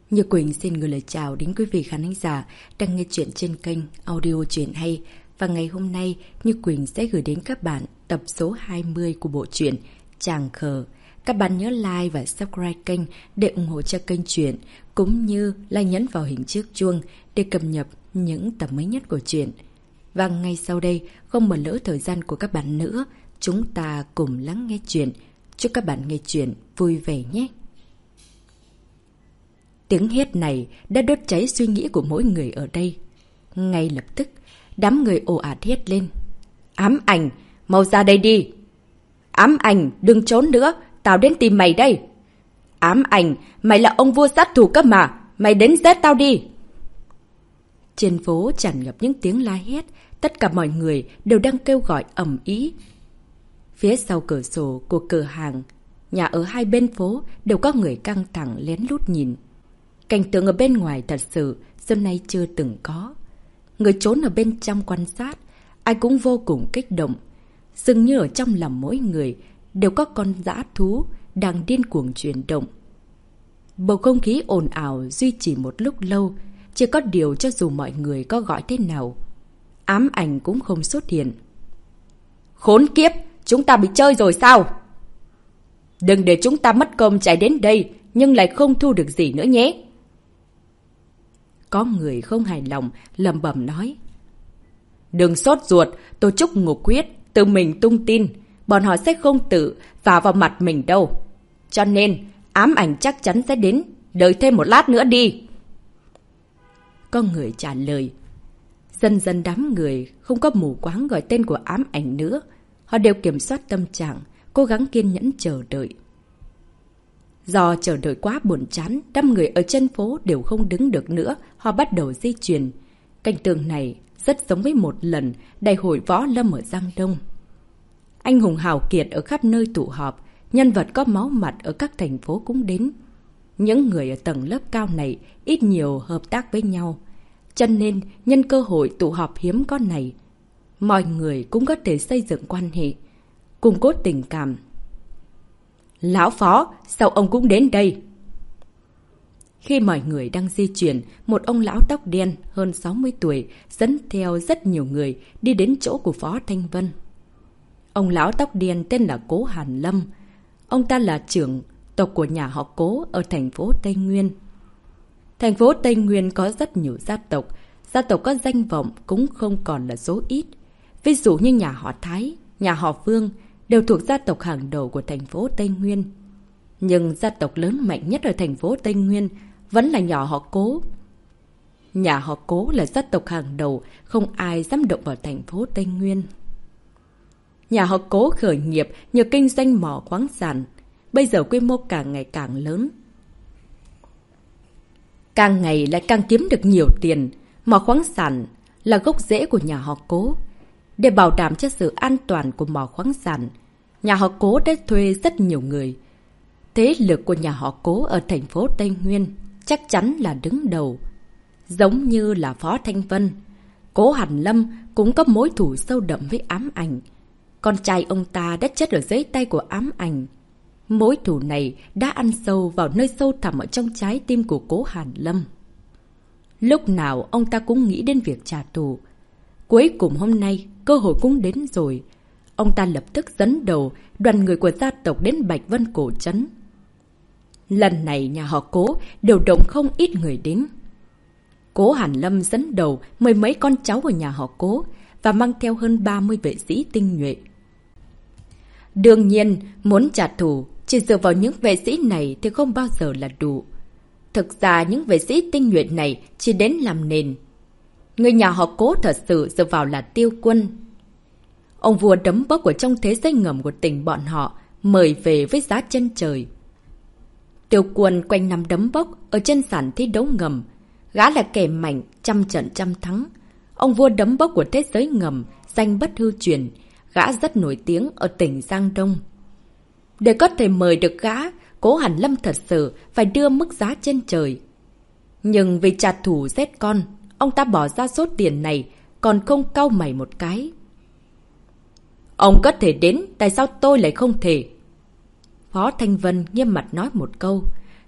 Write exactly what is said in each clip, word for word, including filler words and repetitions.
Như Quỳnh xin gửi lời chào đến quý vị khán giả đang nghe chuyện trên kênh Audio Truyện Hay. Và ngày hôm nay, Như Quỳnh sẽ gửi đến các bạn tập số hai mươi của bộ truyện Chàng Khờ. Các bạn nhớ like và subscribe kênh để ủng hộ cho kênh truyện, cũng như là nhấn vào hình chiếc chuông để cập nhật những tập mới nhất của truyện. Và ngay sau đây, không bỏ lỡ thời gian của các bạn nữa, chúng ta cùng lắng nghe truyện. Chúc các bạn nghe truyện vui vẻ nhé! Tiếng hét này đã đốt cháy suy nghĩ của mỗi người ở đây. Ngay lập tức, đám người ồ ạt hét lên. Ám ảnh, mau ra đây đi! Ám ảnh, đừng trốn nữa, tao đến tìm mày đây! Ám ảnh, mày là ông vua sát thủ cấp mà, mày đến giết tao đi! Trên phố tràn ngập những tiếng la hét, tất cả mọi người đều đang kêu gọi ầm ĩ. Phía sau cửa sổ của cửa hàng, nhà ở hai bên phố đều có người căng thẳng lén lút nhìn. Cảnh tượng ở bên ngoài thật sự xưa nay chưa từng có. Người trốn ở bên trong quan sát, ai cũng vô cùng kích động. Dường như ở trong lòng mỗi người đều có con dã thú đang điên cuồng chuyển động. Bầu không khí ồn ào duy trì một lúc lâu, chỉ có điều cho dù mọi người có gọi thế nào, ám ảnh cũng không xuất hiện. Khốn kiếp, chúng ta bị chơi rồi sao? Đừng để chúng ta mất công chạy đến đây, nhưng lại không thu được gì nữa nhé. Có người không hài lòng, lẩm bẩm nói. Đừng sốt ruột, tổ chức ngục huyết, tự mình tung tin, bọn họ sẽ không tự vào vào mặt mình đâu. Cho nên, ám ảnh chắc chắn sẽ đến, đợi thêm một lát nữa đi. Có người trả lời. Dần dần đám người không có mù quáng gọi tên của ám ảnh nữa. Họ đều kiểm soát tâm trạng, cố gắng kiên nhẫn chờ đợi. Do chờ đợi quá buồn chán, đám người ở trên phố đều không đứng được nữa, họ bắt đầu di chuyển. Cảnh tượng này rất giống với một lần đại hội võ lâm ở Giang Đông. Anh hùng hào kiệt ở khắp nơi tụ họp, nhân vật có máu mặt ở các thành phố cũng đến. Những người ở tầng lớp cao này ít nhiều hợp tác với nhau, cho nên nhân cơ hội tụ họp hiếm có này, mọi người cũng có thể xây dựng quan hệ, củng cố tình cảm. Lão Phó, sao ông cũng đến đây? Khi mọi người đang di chuyển, một ông lão tóc đen hơn sáu mươi tuổi dẫn theo rất nhiều người đi đến chỗ của Phó Thanh Vân. Ông lão tóc đen tên là Cố Hàn Lâm. Ông ta là trưởng tộc của nhà họ Cố ở thành phố Tây Nguyên. Thành phố Tây Nguyên có rất nhiều gia tộc, gia tộc có danh vọng cũng không còn là số ít. Ví dụ như nhà họ Thái, nhà họ Vương đều thuộc gia tộc hàng đầu của thành phố Tây Nguyên. Nhưng gia tộc lớn mạnh nhất ở thành phố Tây Nguyên vẫn là nhà họ Cố. Nhà họ Cố là gia tộc hàng đầu, không ai dám động vào thành phố Tây Nguyên. Nhà họ Cố khởi nghiệp nhờ kinh doanh mỏ khoáng sản, bây giờ quy mô càng ngày càng lớn. Càng ngày lại càng kiếm được nhiều tiền, mỏ khoáng sản là gốc rễ của nhà họ Cố. Để bảo đảm cho sự an toàn của mỏ khoáng sản, nhà họ Cố đã thuê rất nhiều người. Thế lực của nhà họ Cố ở thành phố Tây Nguyên chắc chắn là đứng đầu. Giống như là Phó Thanh Vân, Cố Hàn Lâm cũng có mối thù sâu đậm với ám ảnh. Con trai ông ta đã chết ở dưới tay của ám ảnh. Mối thù này đã ăn sâu vào nơi sâu thẳm ở trong trái tim của Cố Hàn Lâm. Lúc nào ông ta cũng nghĩ đến việc trả thù. Cuối cùng hôm nay, cơ hội cũng đến rồi. Ông ta lập tức dẫn đầu đoàn người của gia tộc đến Bạch Vân Cổ Trấn. Lần này nhà họ Cố điều động không ít người đến. Cố Hàn Lâm dẫn đầu mười mấy con cháu của nhà họ Cố và mang theo hơn ba mươi vệ sĩ tinh nhuệ. Đương nhiên, muốn trả thù, chỉ dựa vào những vệ sĩ này thì không bao giờ là đủ. Thực ra những vệ sĩ tinh nhuệ này chỉ đến làm nền. Người nhà họ Cố thật sự dựa vào là Tiêu Quân. Ông vua đấm bốc ở trong thế giới ngầm của tỉnh bọn họ, mời về với giá chân trời. Tiêu Quân quanh năm đấm bốc ở trên sàn thi đấu ngầm. Gã là kẻ mạnh, trăm trận trăm thắng. Ông vua đấm bốc của thế giới ngầm, danh bất hư truyền. Gã rất nổi tiếng ở tỉnh Giang Đông. Để có thể mời được gã, Cố Hàn Lâm thật sự phải đưa mức giá trên trời. Nhưng vì trả thù giết con, ông ta bỏ ra số tiền này, còn không cau mày một cái. Ông có thể đến, tại sao tôi lại không thể? Phó Thanh Vân nghiêm mặt nói một câu.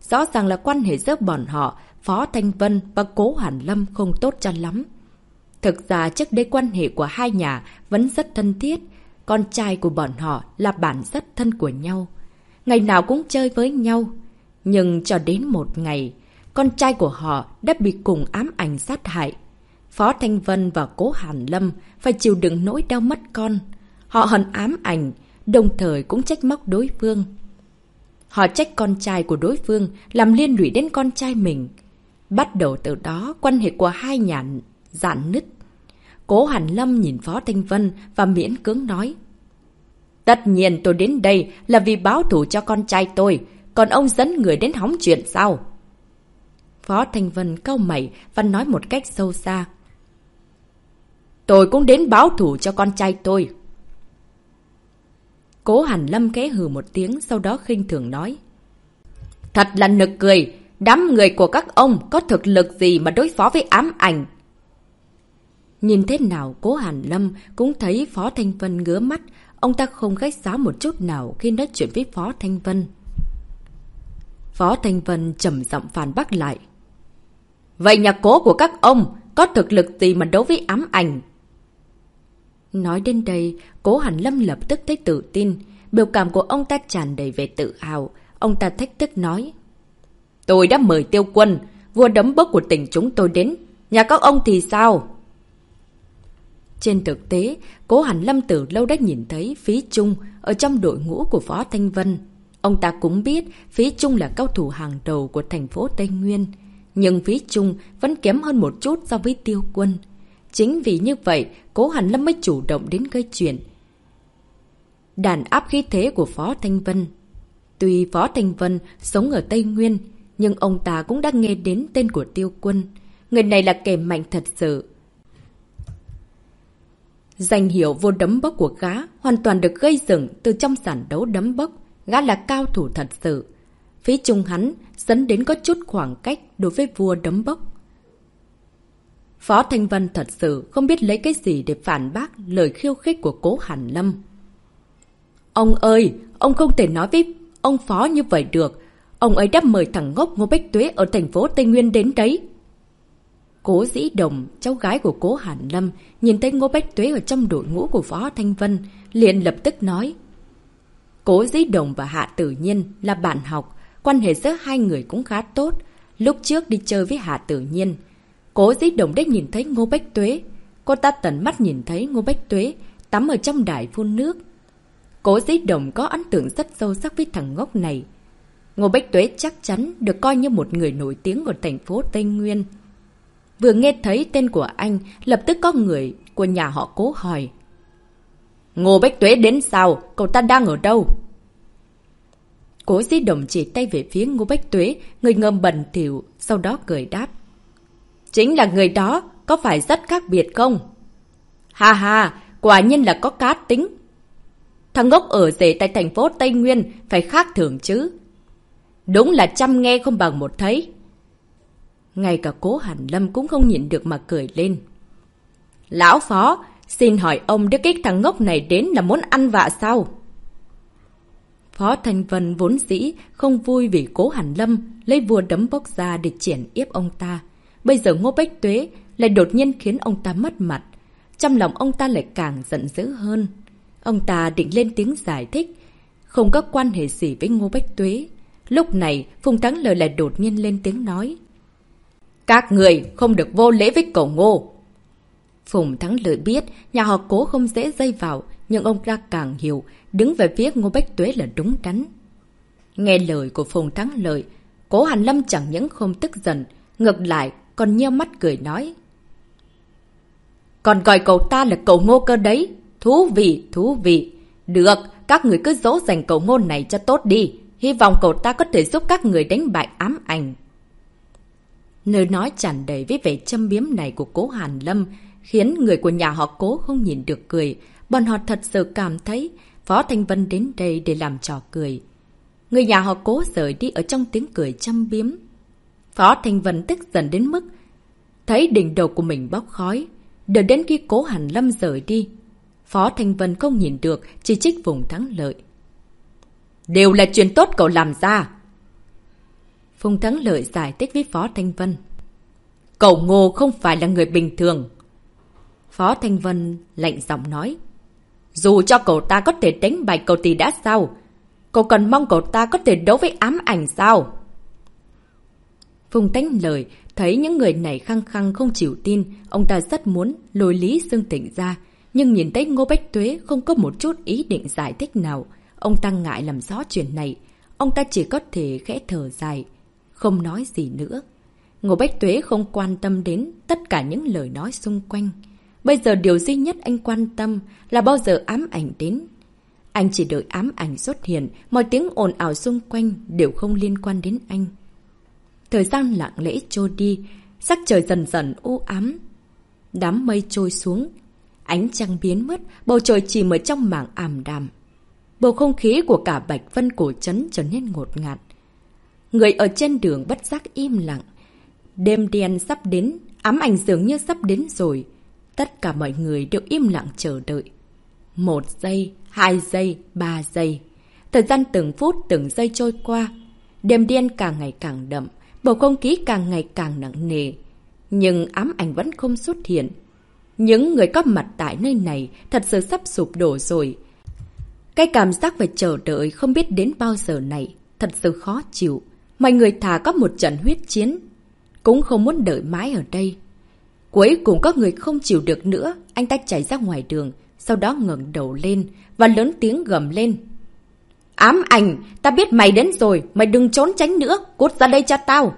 Rõ ràng là quan hệ giữa bọn họ, Phó Thanh Vân và Cố Hàn Lâm không tốt cho lắm. Thực ra trước đây quan hệ của hai nhà vẫn rất thân thiết. Con trai của bọn họ là bạn rất thân của nhau. Ngày nào cũng chơi với nhau. Nhưng cho đến một ngày, con trai của họ đã bị cùng ám ảnh sát hại. Phó Thanh Vân và Cố Hàn Lâm phải chịu đựng nỗi đau mất con. Họ hận ám ảnh, đồng thời cũng trách móc đối phương. Họ trách con trai của đối phương làm liên lụy đến con trai mình. Bắt đầu từ đó, quan hệ của hai nhà rạn nứt. Cố Hàn Lâm nhìn Phó Thanh Vân và miễn cưỡng nói. Tất nhiên tôi đến đây là vì báo thù cho con trai tôi, còn ông dẫn người đến hóng chuyện sao? Phó Thanh Vân cau mày và nói một cách sâu xa. Tôi cũng đến báo thù cho con trai tôi. Cố Hàn Lâm khẽ hừ một tiếng, sau đó khinh thường nói. Thật là nực cười, đám người của các ông có thực lực gì mà đối phó với ám ảnh? Nhìn thế nào Cố Hàn Lâm cũng thấy Phó Thanh Vân ngứa mắt, ông ta không khách sáo một chút nào khi nói chuyện với Phó Thanh Vân. Phó Thanh Vân trầm giọng phản bác lại. Vậy nhà Cố của các ông có thực lực gì mà đấu với ám ảnh? Nói đến đây, Cố Hàn Lâm lập tức thấy tự tin. Biểu cảm của ông ta tràn đầy vẻ tự hào. Ông ta thách thức nói. Tôi đã mời Tiêu Quân, vua đấm bốc của tỉnh chúng tôi đến. Nhà các ông thì sao? Trên thực tế, Cố Hàn Lâm từ lâu đã nhìn thấy Phí Trung ở trong đội ngũ của Phó Thanh Vân. Ông ta cũng biết Phí Trung là cao thủ hàng đầu của thành phố Tây Nguyên. Nhưng Phí Trung vẫn kém hơn một chút so với Tiêu Quân. Chính vì như vậy, Cố Hàn Lâm mới chủ động đến gây chuyện. Đàn áp khí thế của Phó Thanh Vân. Tuy Phó Thanh Vân sống ở Tây Nguyên, nhưng ông ta cũng đã nghe đến tên của Tiêu Quân. Người này là kẻ mạnh thật sự. Danh hiệu vua đấm bốc của gã hoàn toàn được gây dựng từ trong giải đấu đấm bốc. Gã là cao thủ thật sự. Phí Trung hắn dẫn đến có chút khoảng cách đối với vua đấm bốc. Phó Thanh Vân thật sự không biết lấy cái gì để phản bác lời khiêu khích của Cố Hàn Lâm. Ông ơi, ông không thể nói với ông Phó như vậy được. Ông ấy đã mời thằng ngốc Ngô Bách Tuế ở thành phố Tây Nguyên đến đấy. Cố Dĩ Đồng, cháu gái của Cố Hàn Lâm, nhìn thấy Ngô Bách Tuế ở trong đội ngũ của Phó Thanh Vân, liền lập tức nói. Cố Dĩ Đồng và Hạ Tử Nhiên là bạn học, quan hệ giữa hai người cũng khá tốt. Lúc trước đi chơi với Hạ Tử Nhiên, Cố Dĩ Đồng đã nhìn thấy Ngô Bách Tuế. Cô ta tận mắt nhìn thấy Ngô Bách Tuế tắm ở trong đài phun nước. Cố Dĩ Đồng có ấn tượng rất sâu sắc với thằng ngốc này. Ngô Bách Tuế chắc chắn được coi như một người nổi tiếng của thành phố Tây Nguyên. Vừa nghe thấy tên của anh, lập tức có người của nhà họ Cố hỏi. Ngô Bách Tuế đến sao? Cậu ta đang ở đâu? Cố Dĩ Đồng chỉ tay về phía Ngô Bách Tuế, người ngầm bẩn thỉu, sau đó cười đáp. Chính là người đó, có phải rất khác biệt không? Ha ha, quả nhiên là có cá tính. Thằng ngốc ở rể tại thành phố Tây Nguyên phải khác thường chứ. Đúng là trăm nghe không bằng một thấy. Ngay cả Cố Hàn Lâm cũng không nhịn được mà cười lên. Lão Phó, xin hỏi ông đưa cái thằng ngốc này đến là muốn ăn vạ sao? Phó Thanh Vân vốn dĩ không vui vì Cố Hàn Lâm lấy vua đấm bốc ra để triển yếp ông ta. Bây giờ Ngô Bách Tuế lại đột nhiên khiến ông ta mất mặt. Trong lòng ông ta lại càng giận dữ hơn. Ông ta định lên tiếng giải thích, không có quan hệ gì với Ngô Bách Tuế. Lúc này, Phùng Thắng Lợi lại đột nhiên lên tiếng nói. Các người không được vô lễ với cậu Ngô. Phùng Thắng Lợi biết nhà họ Cố không dễ dây vào, nhưng ông ta càng hiểu đứng về phía Ngô Bách Tuế là đúng đắn. Nghe lời của Phùng Thắng Lợi, Cố Hàn Lâm chẳng những không tức giận, ngược lại còn nheo mắt cười nói. Còn gọi cậu ta là cậu Ngô cơ đấy. Thú vị, thú vị. Được, các người cứ dỗ dành cậu Ngô này cho tốt đi. Hy vọng cậu ta có thể giúp các người đánh bại ám ảnh. Nơi nói tràn đầy với vẻ châm biếm này của Cố Hàn Lâm khiến người của nhà họ Cố không nhìn được cười. Bọn họ thật sự cảm thấy Phó Thanh Vân đến đây để làm trò cười. Người nhà họ Cố rời đi ở trong tiếng cười châm biếm. Phó Thanh Vân tức giận đến mức thấy đỉnh đầu của mình bốc khói. Đợi đến khi Cố Hàn Lâm rời đi, Phó Thanh Vân không nhìn được, chỉ trích Phùng Thắng Lợi. Đều là chuyện tốt cậu làm ra. Phùng Thắng Lợi giải thích với Phó Thanh Vân. Cậu Ngô không phải là người bình thường. Phó Thanh Vân lạnh giọng nói. Dù cho cậu ta có thể đánh bại cậu thì đã sao? Cậu còn mong cậu ta có thể đấu với ám ảnh sao? Phùng Thắng Lợi thấy những người này khăng khăng không chịu tin. Ông ta rất muốn lôi Lý Dương Tịnh ra. Nhưng nhìn thấy Ngô Bách Tuế không có một chút ý định giải thích nào. Ông ta ngại làm rõ chuyện này. Ông ta chỉ có thể khẽ thở dài, không nói gì nữa. Ngô Bách Tuế không quan tâm đến tất cả những lời nói xung quanh. Bây giờ điều duy nhất anh quan tâm là bao giờ ám ảnh đến. Anh chỉ đợi ám ảnh xuất hiện, mọi tiếng ồn ào xung quanh đều không liên quan đến anh. Thời gian lặng lẽ trôi đi, sắc trời dần dần u ám. Đám mây trôi xuống, ánh trăng biến mất, bầu trời chìm ở trong mảng ảm đạm. Bầu không khí của cả Bạch Vân cổ trấn trở nên ngột ngạt. Người ở trên đường bất giác im lặng. Đêm đen sắp đến, ám ảnh dường như sắp đến rồi. Tất cả mọi người đều im lặng chờ đợi. Một giây, hai giây, ba giây. Thời gian từng phút, từng giây trôi qua. Đêm đen càng ngày càng đậm, bầu không khí càng ngày càng nặng nề. Nhưng ám ảnh vẫn không xuất hiện. Những người có mặt tại nơi này thật sự sắp sụp đổ rồi. Cái cảm giác phải chờ đợi không biết đến bao giờ này thật sự khó chịu. Mọi người thà có một trận huyết chiến, cũng không muốn đợi mãi ở đây. Cuối cùng có người không chịu được nữa, anh ta chạy ra ngoài đường, sau đó ngẩng đầu lên và lớn tiếng gầm lên. Ám ảnh, ta biết mày đến rồi, mày đừng trốn tránh nữa, cút ra đây cho tao.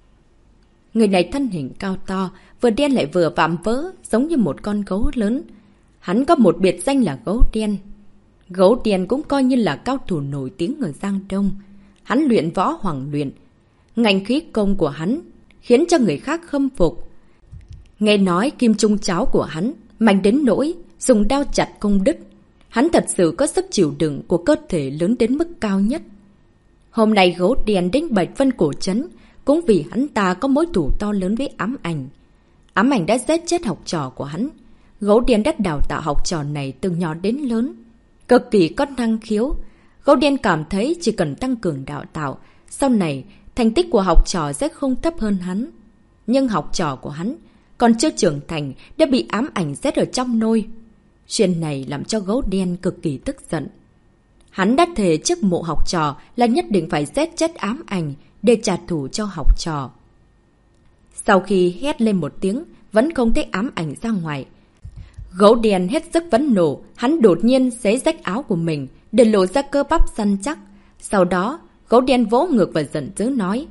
Người này thân hình cao to, vừa đen lại vừa vạm vỡ, giống như một con gấu lớn. Hắn có một biệt danh là gấu đen. Gấu đen cũng coi như là cao thủ nổi tiếng ở Giang Đông. Hắn luyện võ hoàng luyện. Ngành khí công của hắn khiến cho người khác khâm phục. Nghe nói kim trung cháo của hắn mạnh đến nỗi dùng đao chặt công đứt. Hắn thật sự có sức chịu đựng của cơ thể lớn đến mức cao nhất. Hôm nay gấu đen đến Bạch Vân cổ trấn cũng vì hắn ta có mối thù to lớn với ám ảnh. Ám ảnh đã giết chết học trò của hắn. Gấu đen đã đào tạo học trò này từ nhỏ đến lớn, cực kỳ có năng khiếu. Gấu đen cảm thấy chỉ cần tăng cường đào tạo, sau này thành tích của học trò sẽ không thấp hơn hắn. Nhưng học trò của hắn còn chưa trưởng thành đã bị ám ảnh giết ở trong nôi. Chuyện này làm cho gấu đen cực kỳ tức giận. Hắn đã thề trước mộ học trò là nhất định phải giết chết ám ảnh để trả thù cho học trò. Sau khi hét lên một tiếng, vẫn không thấy ám ảnh ra ngoài. Gấu đen hết sức phẫn nộ, hắn đột nhiên xé rách áo của mình để lộ ra cơ bắp săn chắc. Sau đó, gấu đen vỗ ngược và giận dữ nói.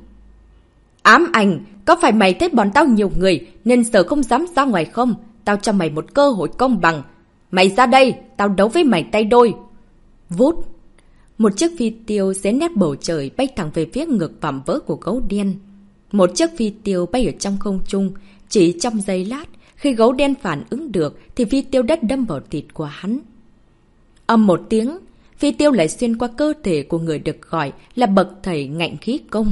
Ám ảnh, có phải mày thấy bọn tao nhiều người nên giờ không dám ra ngoài không? Tao cho mày một cơ hội công bằng. Mày ra đây, tao đấu với mày tay đôi. Vút. Một chiếc phi tiêu xé nét bầu trời bay thẳng về phía ngực vạm vỡ của gấu đen. Một chiếc phi tiêu bay ở trong không trung. Chỉ trong giây lát, khi gấu đen phản ứng được thì phi tiêu đã đâm vào thịt của hắn. Âm một tiếng, phi tiêu lại xuyên qua cơ thể của người được gọi là bậc thầy ngạnh khí công,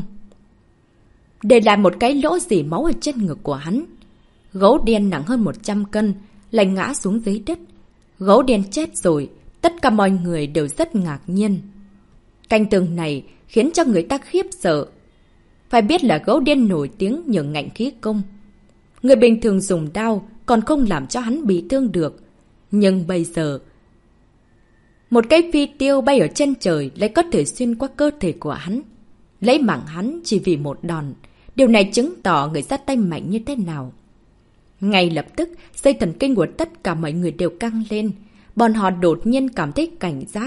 để lại một cái lỗ rỉ máu ở trên ngực của hắn. Gấu đen nặng hơn một trăm cân, lại ngã xuống dưới đất. Gấu đen chết rồi, tất cả mọi người đều rất ngạc nhiên. Cảnh tượng này khiến cho người ta khiếp sợ. Phải biết là gấu đen nổi tiếng nhờ ngạnh khí công. Người bình thường dùng đao còn không làm cho hắn bị thương được. Nhưng bây giờ, một cái phi tiêu bay ở trên trời lại có thể xuyên qua cơ thể của hắn, lấy mạng hắn chỉ vì một đòn. Điều này chứng tỏ người ra tay mạnh như thế nào. Ngay lập tức, dây thần kinh của tất cả mọi người đều căng lên. Bọn họ đột nhiên cảm thấy cảnh giác.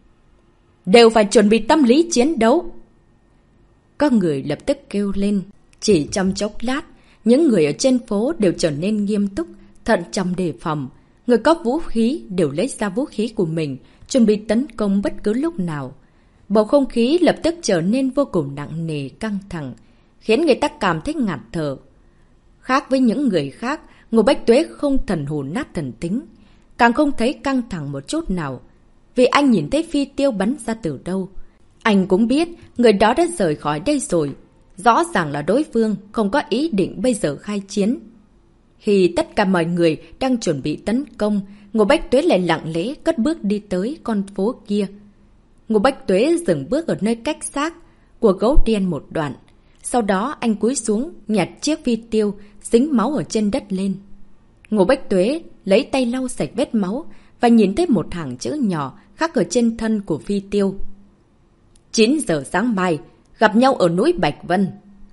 Đều phải chuẩn bị tâm lý chiến đấu. Các người lập tức kêu lên. Chỉ trong chốc lát, những người ở trên phố đều trở nên nghiêm túc, thận trọng đề phòng. Người có vũ khí đều lấy ra vũ khí của mình, chuẩn bị tấn công bất cứ lúc nào. Bầu không khí lập tức trở nên vô cùng nặng nề, căng thẳng, khiến người ta cảm thấy ngạt thở. Khác với những người khác, Ngô Bách Tuế không thần hồn nát thần tính, càng không thấy căng thẳng một chút nào, vì anh nhìn thấy phi tiêu bắn ra từ đâu. Anh cũng biết người đó đã rời khỏi đây rồi. Rõ ràng là đối phương không có ý định bây giờ khai chiến. Khi tất cả mọi người đang chuẩn bị tấn công, Ngô Bách Tuế lại lặng lẽ cất bước đi tới con phố kia. Ngô Bách Tuế dừng bước ở nơi cách xác của gấu đen một đoạn. Sau đó anh cúi xuống, nhặt chiếc phi tiêu, dính máu ở trên đất lên. Ngô Bách Tuế lấy tay lau sạch vết máu và nhìn thấy một hàng chữ nhỏ khắc ở trên thân của phi tiêu. chín giờ sáng mai, gặp nhau ở núi Bạch Vân.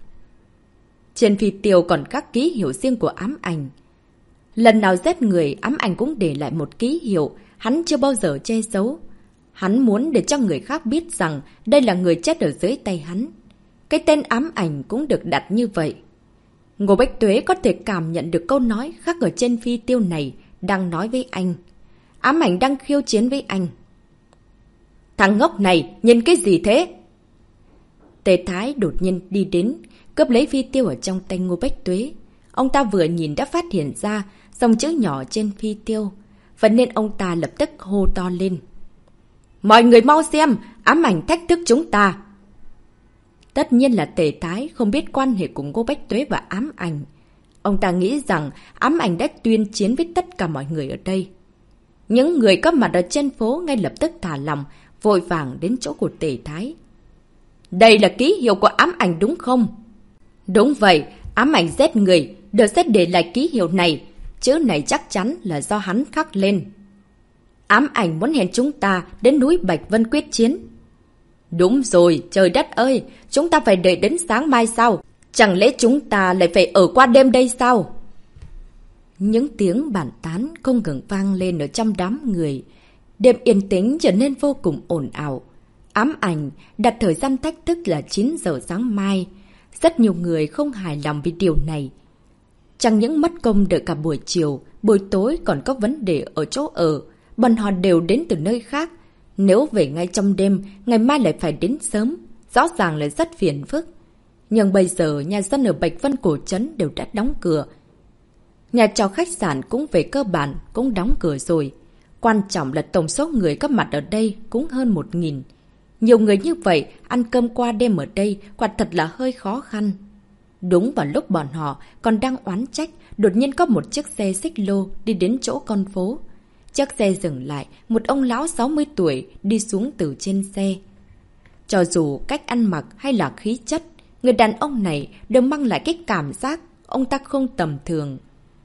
Trên phi tiêu còn khắc ký hiệu riêng của ám ảnh. Lần nào giết người, ám ảnh cũng để lại một ký hiệu, hắn chưa bao giờ che giấu. Hắn muốn để cho người khác biết rằng đây là người chết ở dưới tay hắn. Cái tên ám ảnh cũng được đặt như vậy. Ngô Bách Tuế có thể cảm nhận được câu nói khắc ở trên phi tiêu này đang nói với anh. Ám ảnh đang khiêu chiến với anh. Thằng ngốc này, nhìn cái gì thế? Tề Thái đột nhiên đi đến, cướp lấy phi tiêu ở trong tay Ngô Bách Tuế. Ông ta vừa nhìn đã phát hiện ra dòng chữ nhỏ trên phi tiêu. Vậy nên ông ta lập tức hô to lên. Mọi người mau xem, ám ảnh thách thức chúng ta. Tất nhiên là Tề Thái không biết quan hệ của Ngô Bách Tuế và ám ảnh. Ông ta nghĩ rằng ám ảnh đã tuyên chiến với tất cả mọi người ở đây. Những người có mặt ở trên phố ngay lập tức thả lòng, vội vàng đến chỗ của Tề Thái. Đây là ký hiệu của ám ảnh đúng không? Đúng vậy, ám ảnh giết người, được xét để lại ký hiệu này. Chữ này chắc chắn là do hắn khắc lên. Ám ảnh muốn hẹn chúng ta đến núi Bạch Vân quyết chiến. Đúng rồi, trời đất ơi, chúng ta phải đợi đến sáng mai sao? Chẳng lẽ chúng ta lại phải ở qua đêm đây sao? Những tiếng bàn tán không ngừng vang lên ở trong đám người. Đêm yên tĩnh trở nên vô cùng ồn ào. Ám ảnh đặt thời gian thách thức là chín giờ sáng mai. Rất nhiều người không hài lòng vì điều này. Chẳng những mất công đợi cả buổi chiều, buổi tối còn có vấn đề ở chỗ ở. Bọn họ đều đến từ nơi khác. Nếu về ngay trong đêm, ngày mai lại phải đến sớm. Rõ ràng là rất phiền phức. Nhưng bây giờ nhà dân ở Bạch Vân Cổ Trấn đều đã đóng cửa. Nhà trọ khách sạn cũng về cơ bản cũng đóng cửa rồi. Quan trọng là tổng số người có mặt ở đây cũng hơn một nghìn. Nhiều người như vậy, ăn cơm qua đêm ở đây quả thật là hơi khó khăn. Đúng vào lúc bọn họ còn đang oán trách, đột nhiên có một chiếc xe xích lô đi đến chỗ con phố. Chiếc xe dừng lại, một ông lão sáu mươi tuổi đi xuống từ trên xe. Cho dù cách ăn mặc hay là khí chất, người đàn ông này đều mang lại cái cảm giác ông ta không tầm thường.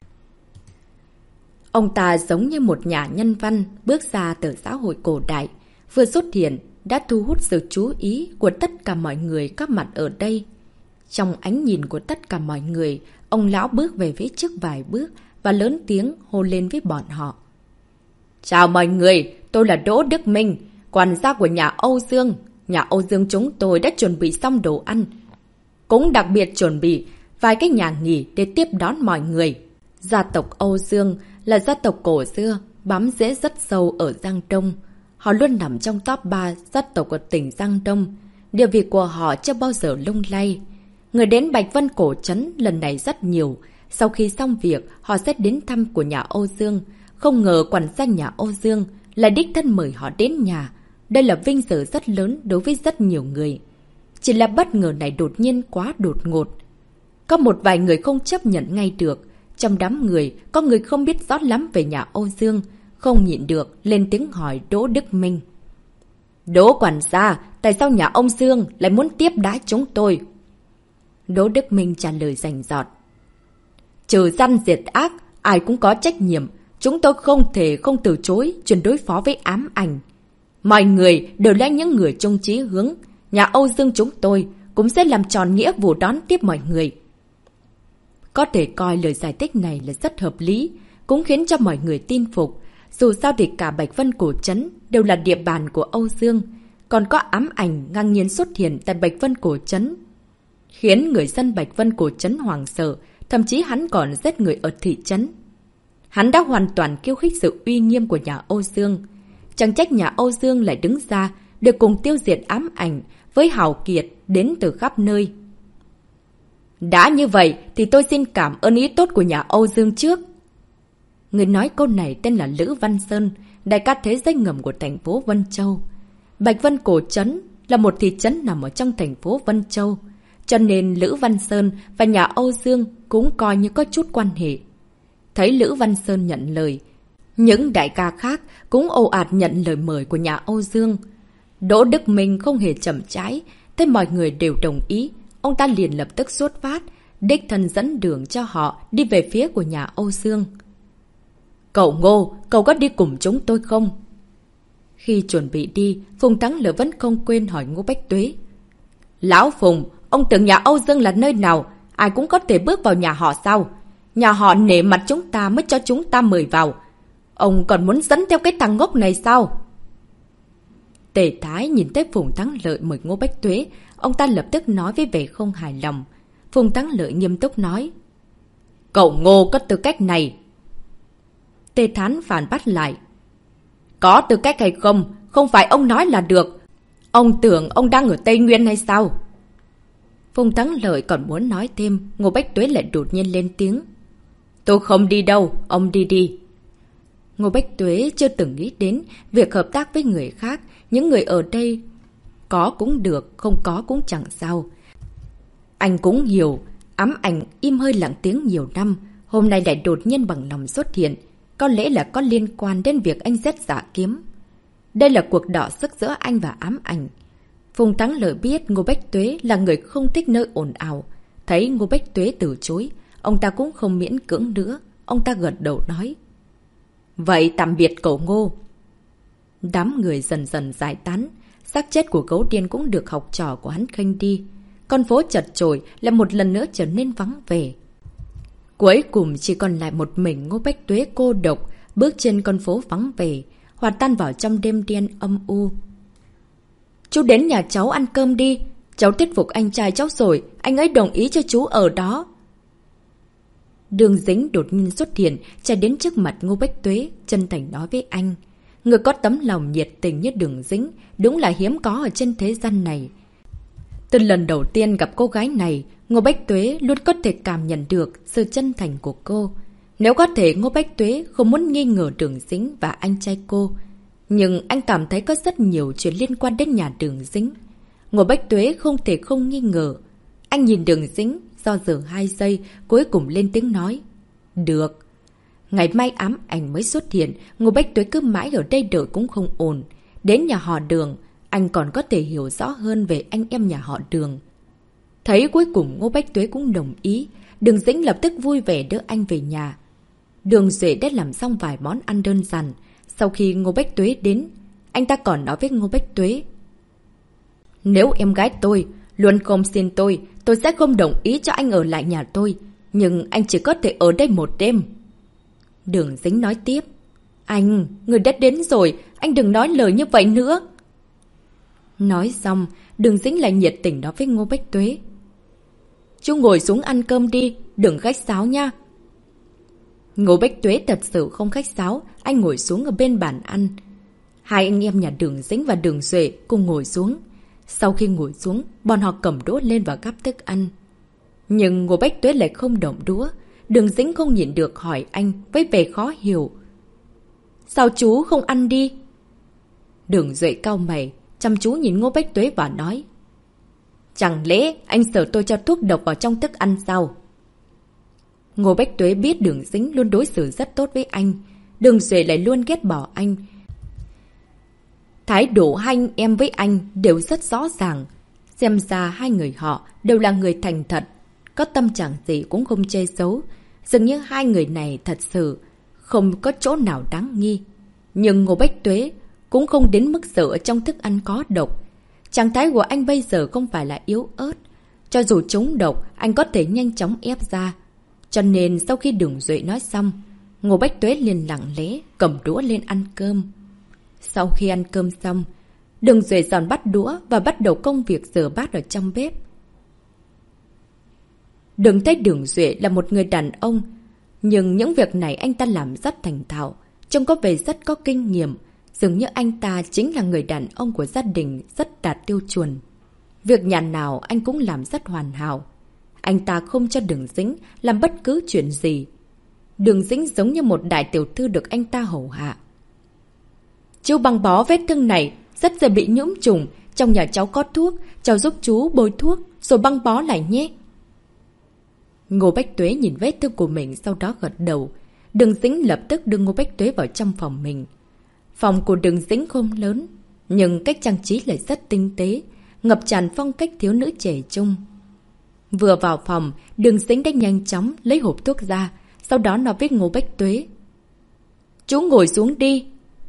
Ông ta giống như một nhà nhân văn bước ra từ xã hội cổ đại, vừa xuất hiện đã thu hút sự chú ý của tất cả mọi người có mặt ở đây. Trong ánh nhìn của tất cả mọi người, ông lão bước về phía trước vài bước và lớn tiếng hô lên với bọn họ. Chào mọi người, tôi là Đỗ Đức Minh, quản gia của nhà Âu Dương. Nhà Âu Dương chúng tôi đã chuẩn bị xong đồ ăn. Cũng đặc biệt chuẩn bị vài cái nhà nghỉ để tiếp đón mọi người. Gia tộc Âu Dương là gia tộc cổ xưa, bám rễ rất sâu ở Giang Đông. Họ luôn nằm trong top ba gia tộc ở tỉnh Giang Đông. Địa vị của họ chưa bao giờ lung lay. Người đến Bạch Vân Cổ Trấn lần này rất nhiều. Sau khi xong việc, họ sẽ đến thăm của nhà Âu Dương. Không ngờ quản gia nhà Âu Dương lại đích thân mời họ đến nhà. Đây là vinh dự rất lớn đối với rất nhiều người. Chỉ là bất ngờ này đột nhiên quá đột ngột. Có một vài người không chấp nhận ngay được. Trong đám người, có người không biết rõ lắm về nhà Âu Dương. Không nhịn được, lên tiếng hỏi Đỗ Đức Minh. Đỗ quản gia, tại sao nhà ông Dương lại muốn tiếp đái chúng tôi? Đỗ Đức Minh trả lời rành rọt. Trừ răn diệt ác, ai cũng có trách nhiệm. Chúng tôi không thể không từ chối chuyện đối phó với ám ảnh. Mọi người đều là những người chung chí hướng. Nhà Âu Dương chúng tôi cũng sẽ làm tròn nghĩa vụ đón tiếp mọi người. Có thể coi lời giải thích này là rất hợp lý, cũng khiến cho mọi người tin phục. Dù sao thì cả Bạch Vân Cổ Trấn đều là địa bàn của Âu Dương, còn có ám ảnh ngang nhiên xuất hiện tại Bạch Vân Cổ Trấn, khiến người dân Bạch Vân Cổ Trấn hoảng sợ, thậm chí hắn còn giết người ở thị trấn. Hắn đã hoàn toàn khiêu khích sự uy nghiêm của nhà Âu Dương. Chẳng trách nhà Âu Dương lại đứng ra để cùng tiêu diệt ám ảnh với hào kiệt đến từ khắp nơi. Đã như vậy thì tôi xin cảm ơn ý tốt của nhà Âu Dương trước. Người nói câu này tên là Lữ Văn Sơn, đại ca thế danh ngầm của thành phố Vân Châu. Bạch Vân Cổ Trấn là một thị trấn nằm ở trong thành phố Vân Châu, cho nên Lữ Văn Sơn và nhà Âu Dương cũng coi như có chút quan hệ. Thấy Lữ Văn Sơn nhận lời, những đại ca khác cũng ồ ạt nhận lời mời của nhà Âu Dương. Đỗ Đức Minh không hề chậm trái, thế mọi người đều đồng ý, ông ta liền lập tức xuất phát, đích thân dẫn đường cho họ đi về phía của nhà Âu Dương. Cậu Ngô, cậu có đi cùng chúng tôi không? Khi chuẩn bị đi, Phùng Thắng Lợi vẫn không quên hỏi Ngô Bách Tuế. Lão Phùng, ông tưởng nhà Âu Dương là nơi nào? Ai cũng có thể bước vào nhà họ sao? Nhà họ nể mặt chúng ta mới cho chúng ta mời vào. Ông còn muốn dẫn theo cái thằng ngốc này sao? Tề Thái nhìn thấy Phùng Thắng Lợi mời Ngô Bách Tuế, ông ta lập tức nói với vẻ không hài lòng. Phùng Thắng Lợi nghiêm túc nói. Cậu Ngô có tư cách này. Tề Thán phản bác lại. Có tư cách hay không, không phải ông nói là được. Ông tưởng ông đang ở Tây Nguyên hay sao? Phùng Thắng Lợi còn muốn nói thêm, Ngô Bách Tuế lại đột nhiên lên tiếng. Tôi không đi đâu, ông đi đi. Ngô Bách Tuế chưa từng nghĩ đến việc hợp tác với người khác, những người ở đây có cũng được, không có cũng chẳng sao. Anh cũng hiểu, ám ảnh im hơi lặng tiếng nhiều năm, hôm nay lại đột nhiên bằng lòng xuất hiện, có lẽ là có liên quan đến việc anh giết Dạ Kiếm. Đây là cuộc đọ sức giữa anh và ám ảnh. Phùng Thắng Lợi biết Ngô Bách Tuế là người không thích nơi ồn ào, thấy Ngô Bách Tuế từ chối, ông ta cũng không miễn cưỡng nữa, ông ta gật đầu nói. Vậy tạm biệt cậu Ngô. Đám người dần dần giải tán, xác chết của gấu điên cũng được học trò của hắn khênh đi. Con phố chật chội lại một lần nữa trở nên vắng vẻ. Cuối cùng chỉ còn lại một mình Ngô Bách Tuế cô độc, bước trên con phố vắng vẻ, hòa tan vào trong đêm đen âm u. Chú đến nhà cháu ăn cơm đi, cháu thuyết phục anh trai cháu rồi, anh ấy đồng ý cho chú ở đó. Đường Dính đột nhiên xuất hiện, chạy đến trước mặt Ngô Bách Tuế, chân thành nói với anh. Người có tấm lòng nhiệt tình như Đường Dính, đúng là hiếm có ở trên thế gian này. Từ lần đầu tiên gặp cô gái này, Ngô Bách Tuế luôn có thể cảm nhận được sự chân thành của cô. Nếu có thể Ngô Bách Tuế không muốn nghi ngờ Đường Dính và anh trai cô, nhưng anh cảm thấy có rất nhiều chuyện liên quan đến nhà Đường Dính. Ngô Bách Tuế không thể không nghi ngờ. Anh nhìn Đường Dính, do dự hai giây, cuối cùng lên tiếng nói. Được. Ngày mai ám ảnh mới xuất hiện, Ngô Bách Tuế cứ mãi ở đây đợi cũng không ổn. Đến nhà họ Đường, anh còn có thể hiểu rõ hơn về anh em nhà họ Đường. Thấy cuối cùng Ngô Bách Tuế cũng đồng ý, Đường Dính lập tức vui vẻ đưa anh về nhà. Đường Duệ đã làm xong vài món ăn đơn giản. Sau khi Ngô Bách Tuế đến, anh ta còn nói với Ngô Bách Tuế. Nếu em gái tôi luôn không xin tôi, tôi sẽ không đồng ý cho anh ở lại nhà tôi. Nhưng anh chỉ có thể ở đây một đêm. Đường Dính nói tiếp. Anh, người đã đến rồi, anh đừng nói lời như vậy nữa. Nói xong, Đường Dính lại nhiệt tình nói với Ngô Bách Tuế. Chú ngồi xuống ăn cơm đi, đừng khách sáo nha. Ngô Bách Tuế thật sự không khách sáo, anh ngồi xuống ở bên bàn ăn. Hai anh em nhà Đường Dính và Đường Duệ cùng ngồi xuống. Sau khi ngồi xuống, bọn họ cầm đũa lên và gắp thức ăn. Nhưng Ngô Bách Tuế lại không động đũa. Đường Dính không nhịn được hỏi anh với vẻ khó hiểu. Sao chú không ăn đi? Đường Duệ cau mày, chăm chú nhìn Ngô Bách Tuế và nói. Chẳng lẽ anh sợ tôi cho thuốc độc vào trong thức ăn sao? Ngô Bách Tuế biết Đường Dính luôn đối xử rất tốt với anh. Đường Duệ lại luôn ghét bỏ anh. Thái độ hai anh em với anh đều rất rõ ràng. Xem ra hai người họ đều là người thành thật, có tâm trạng gì cũng không che giấu. Dường như hai người này thật sự không có chỗ nào đáng nghi. Nhưng Ngô Bách Tuế cũng không đến mức sợ trong thức ăn có độc. Trạng thái của anh bây giờ không phải là yếu ớt. Cho dù trúng độc, anh có thể nhanh chóng ép ra. Cho nên sau khi Đường Duệ nói xong, Ngô Bách Tuế liền lặng lẽ cầm đũa lên ăn cơm. Sau khi ăn cơm xong, Đường Duệ dọn bát đũa và bắt đầu công việc rửa bát ở trong bếp. Đừng thấy Đường Duệ là một người đàn ông, nhưng những việc này anh ta làm rất thành thạo, trông có vẻ rất có kinh nghiệm. Dường như anh ta chính là người đàn ông của gia đình rất đạt tiêu chuẩn. Việc nhà nào anh cũng làm rất hoàn hảo. Anh ta không cho Đường Dính làm bất cứ chuyện gì. Đường Dính giống như một đại tiểu thư được anh ta hầu hạ. Chú băng bó vết thương này rất dễ bị nhiễm trùng. Trong nhà cháu có thuốc, cháu giúp chú bôi thuốc rồi băng bó lại nhé. Ngô Bách Tuế nhìn vết thương của mình, sau đó gật đầu. Đường Dính lập tức đưa Ngô Bách Tuế vào trong phòng mình. Phòng của Đường Dính không lớn, nhưng cách trang trí lại rất tinh tế, ngập tràn phong cách thiếu nữ trẻ trung. Vừa vào phòng, Đường Sính đã nhanh chóng lấy hộp thuốc ra, sau đó nói với Ngô Bách Tuế. Chú ngồi xuống đi.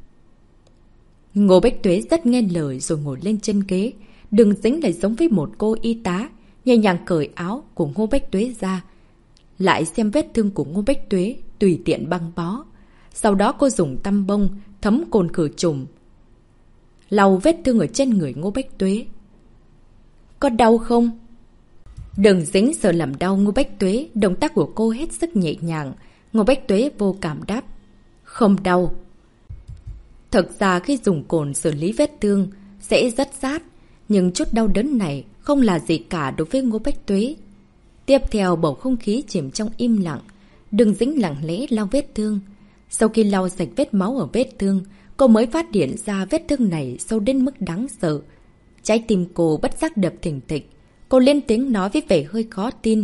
Ngô Bách Tuế rất nghe lời rồi ngồi lên trên ghế. Đường Sính lại giống với một cô y tá, nhẹ nhàng cởi áo của Ngô Bách Tuế ra. Lại xem vết thương của Ngô Bách Tuế, tùy tiện băng bó. Sau đó cô dùng tăm bông, thấm cồn khử trùng, lau vết thương ở trên người Ngô Bách Tuế. Có đau không? Đường Sính sợ làm đau Ngô Bách Tuế, động tác của cô hết sức nhẹ nhàng. Ngô Bách Tuế vô cảm đáp. Không đau. Thực ra khi dùng cồn xử lý vết thương sẽ rất rát, nhưng chút đau đớn này không là gì cả đối với Ngô Bách Tuế. Tiếp theo bầu không khí chìm trong im lặng. Đường Sính lặng lẽ lau vết thương. Sau khi lau sạch vết máu ở vết thương, cô mới phát hiện ra vết thương này sâu đến mức đáng sợ. Trái tim cô bất giác đập thình thịch. Cô lên tiếng nói với vẻ hơi khó tin.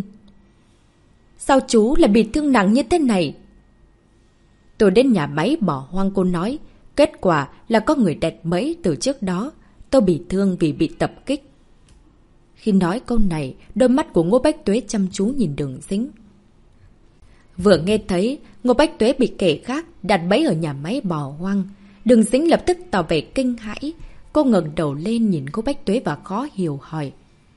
Sao chú lại bị thương nặng như thế này? Tôi đến nhà máy bỏ hoang, cô nói. Kết quả là có người đặt bẫy từ trước đó. Tôi bị thương vì bị tập kích. Khi nói câu này, đôi mắt của Ngô Bách Tuế chăm chú nhìn Đường Sính. Vừa nghe thấy Ngô Bách Tuế bị kẻ khác đặt bẫy ở nhà máy bỏ hoang, Đường Sính lập tức tỏ vẻ kinh hãi. Cô ngẩng đầu lên nhìn Ngô Bách Tuế và khó hiểu hỏi.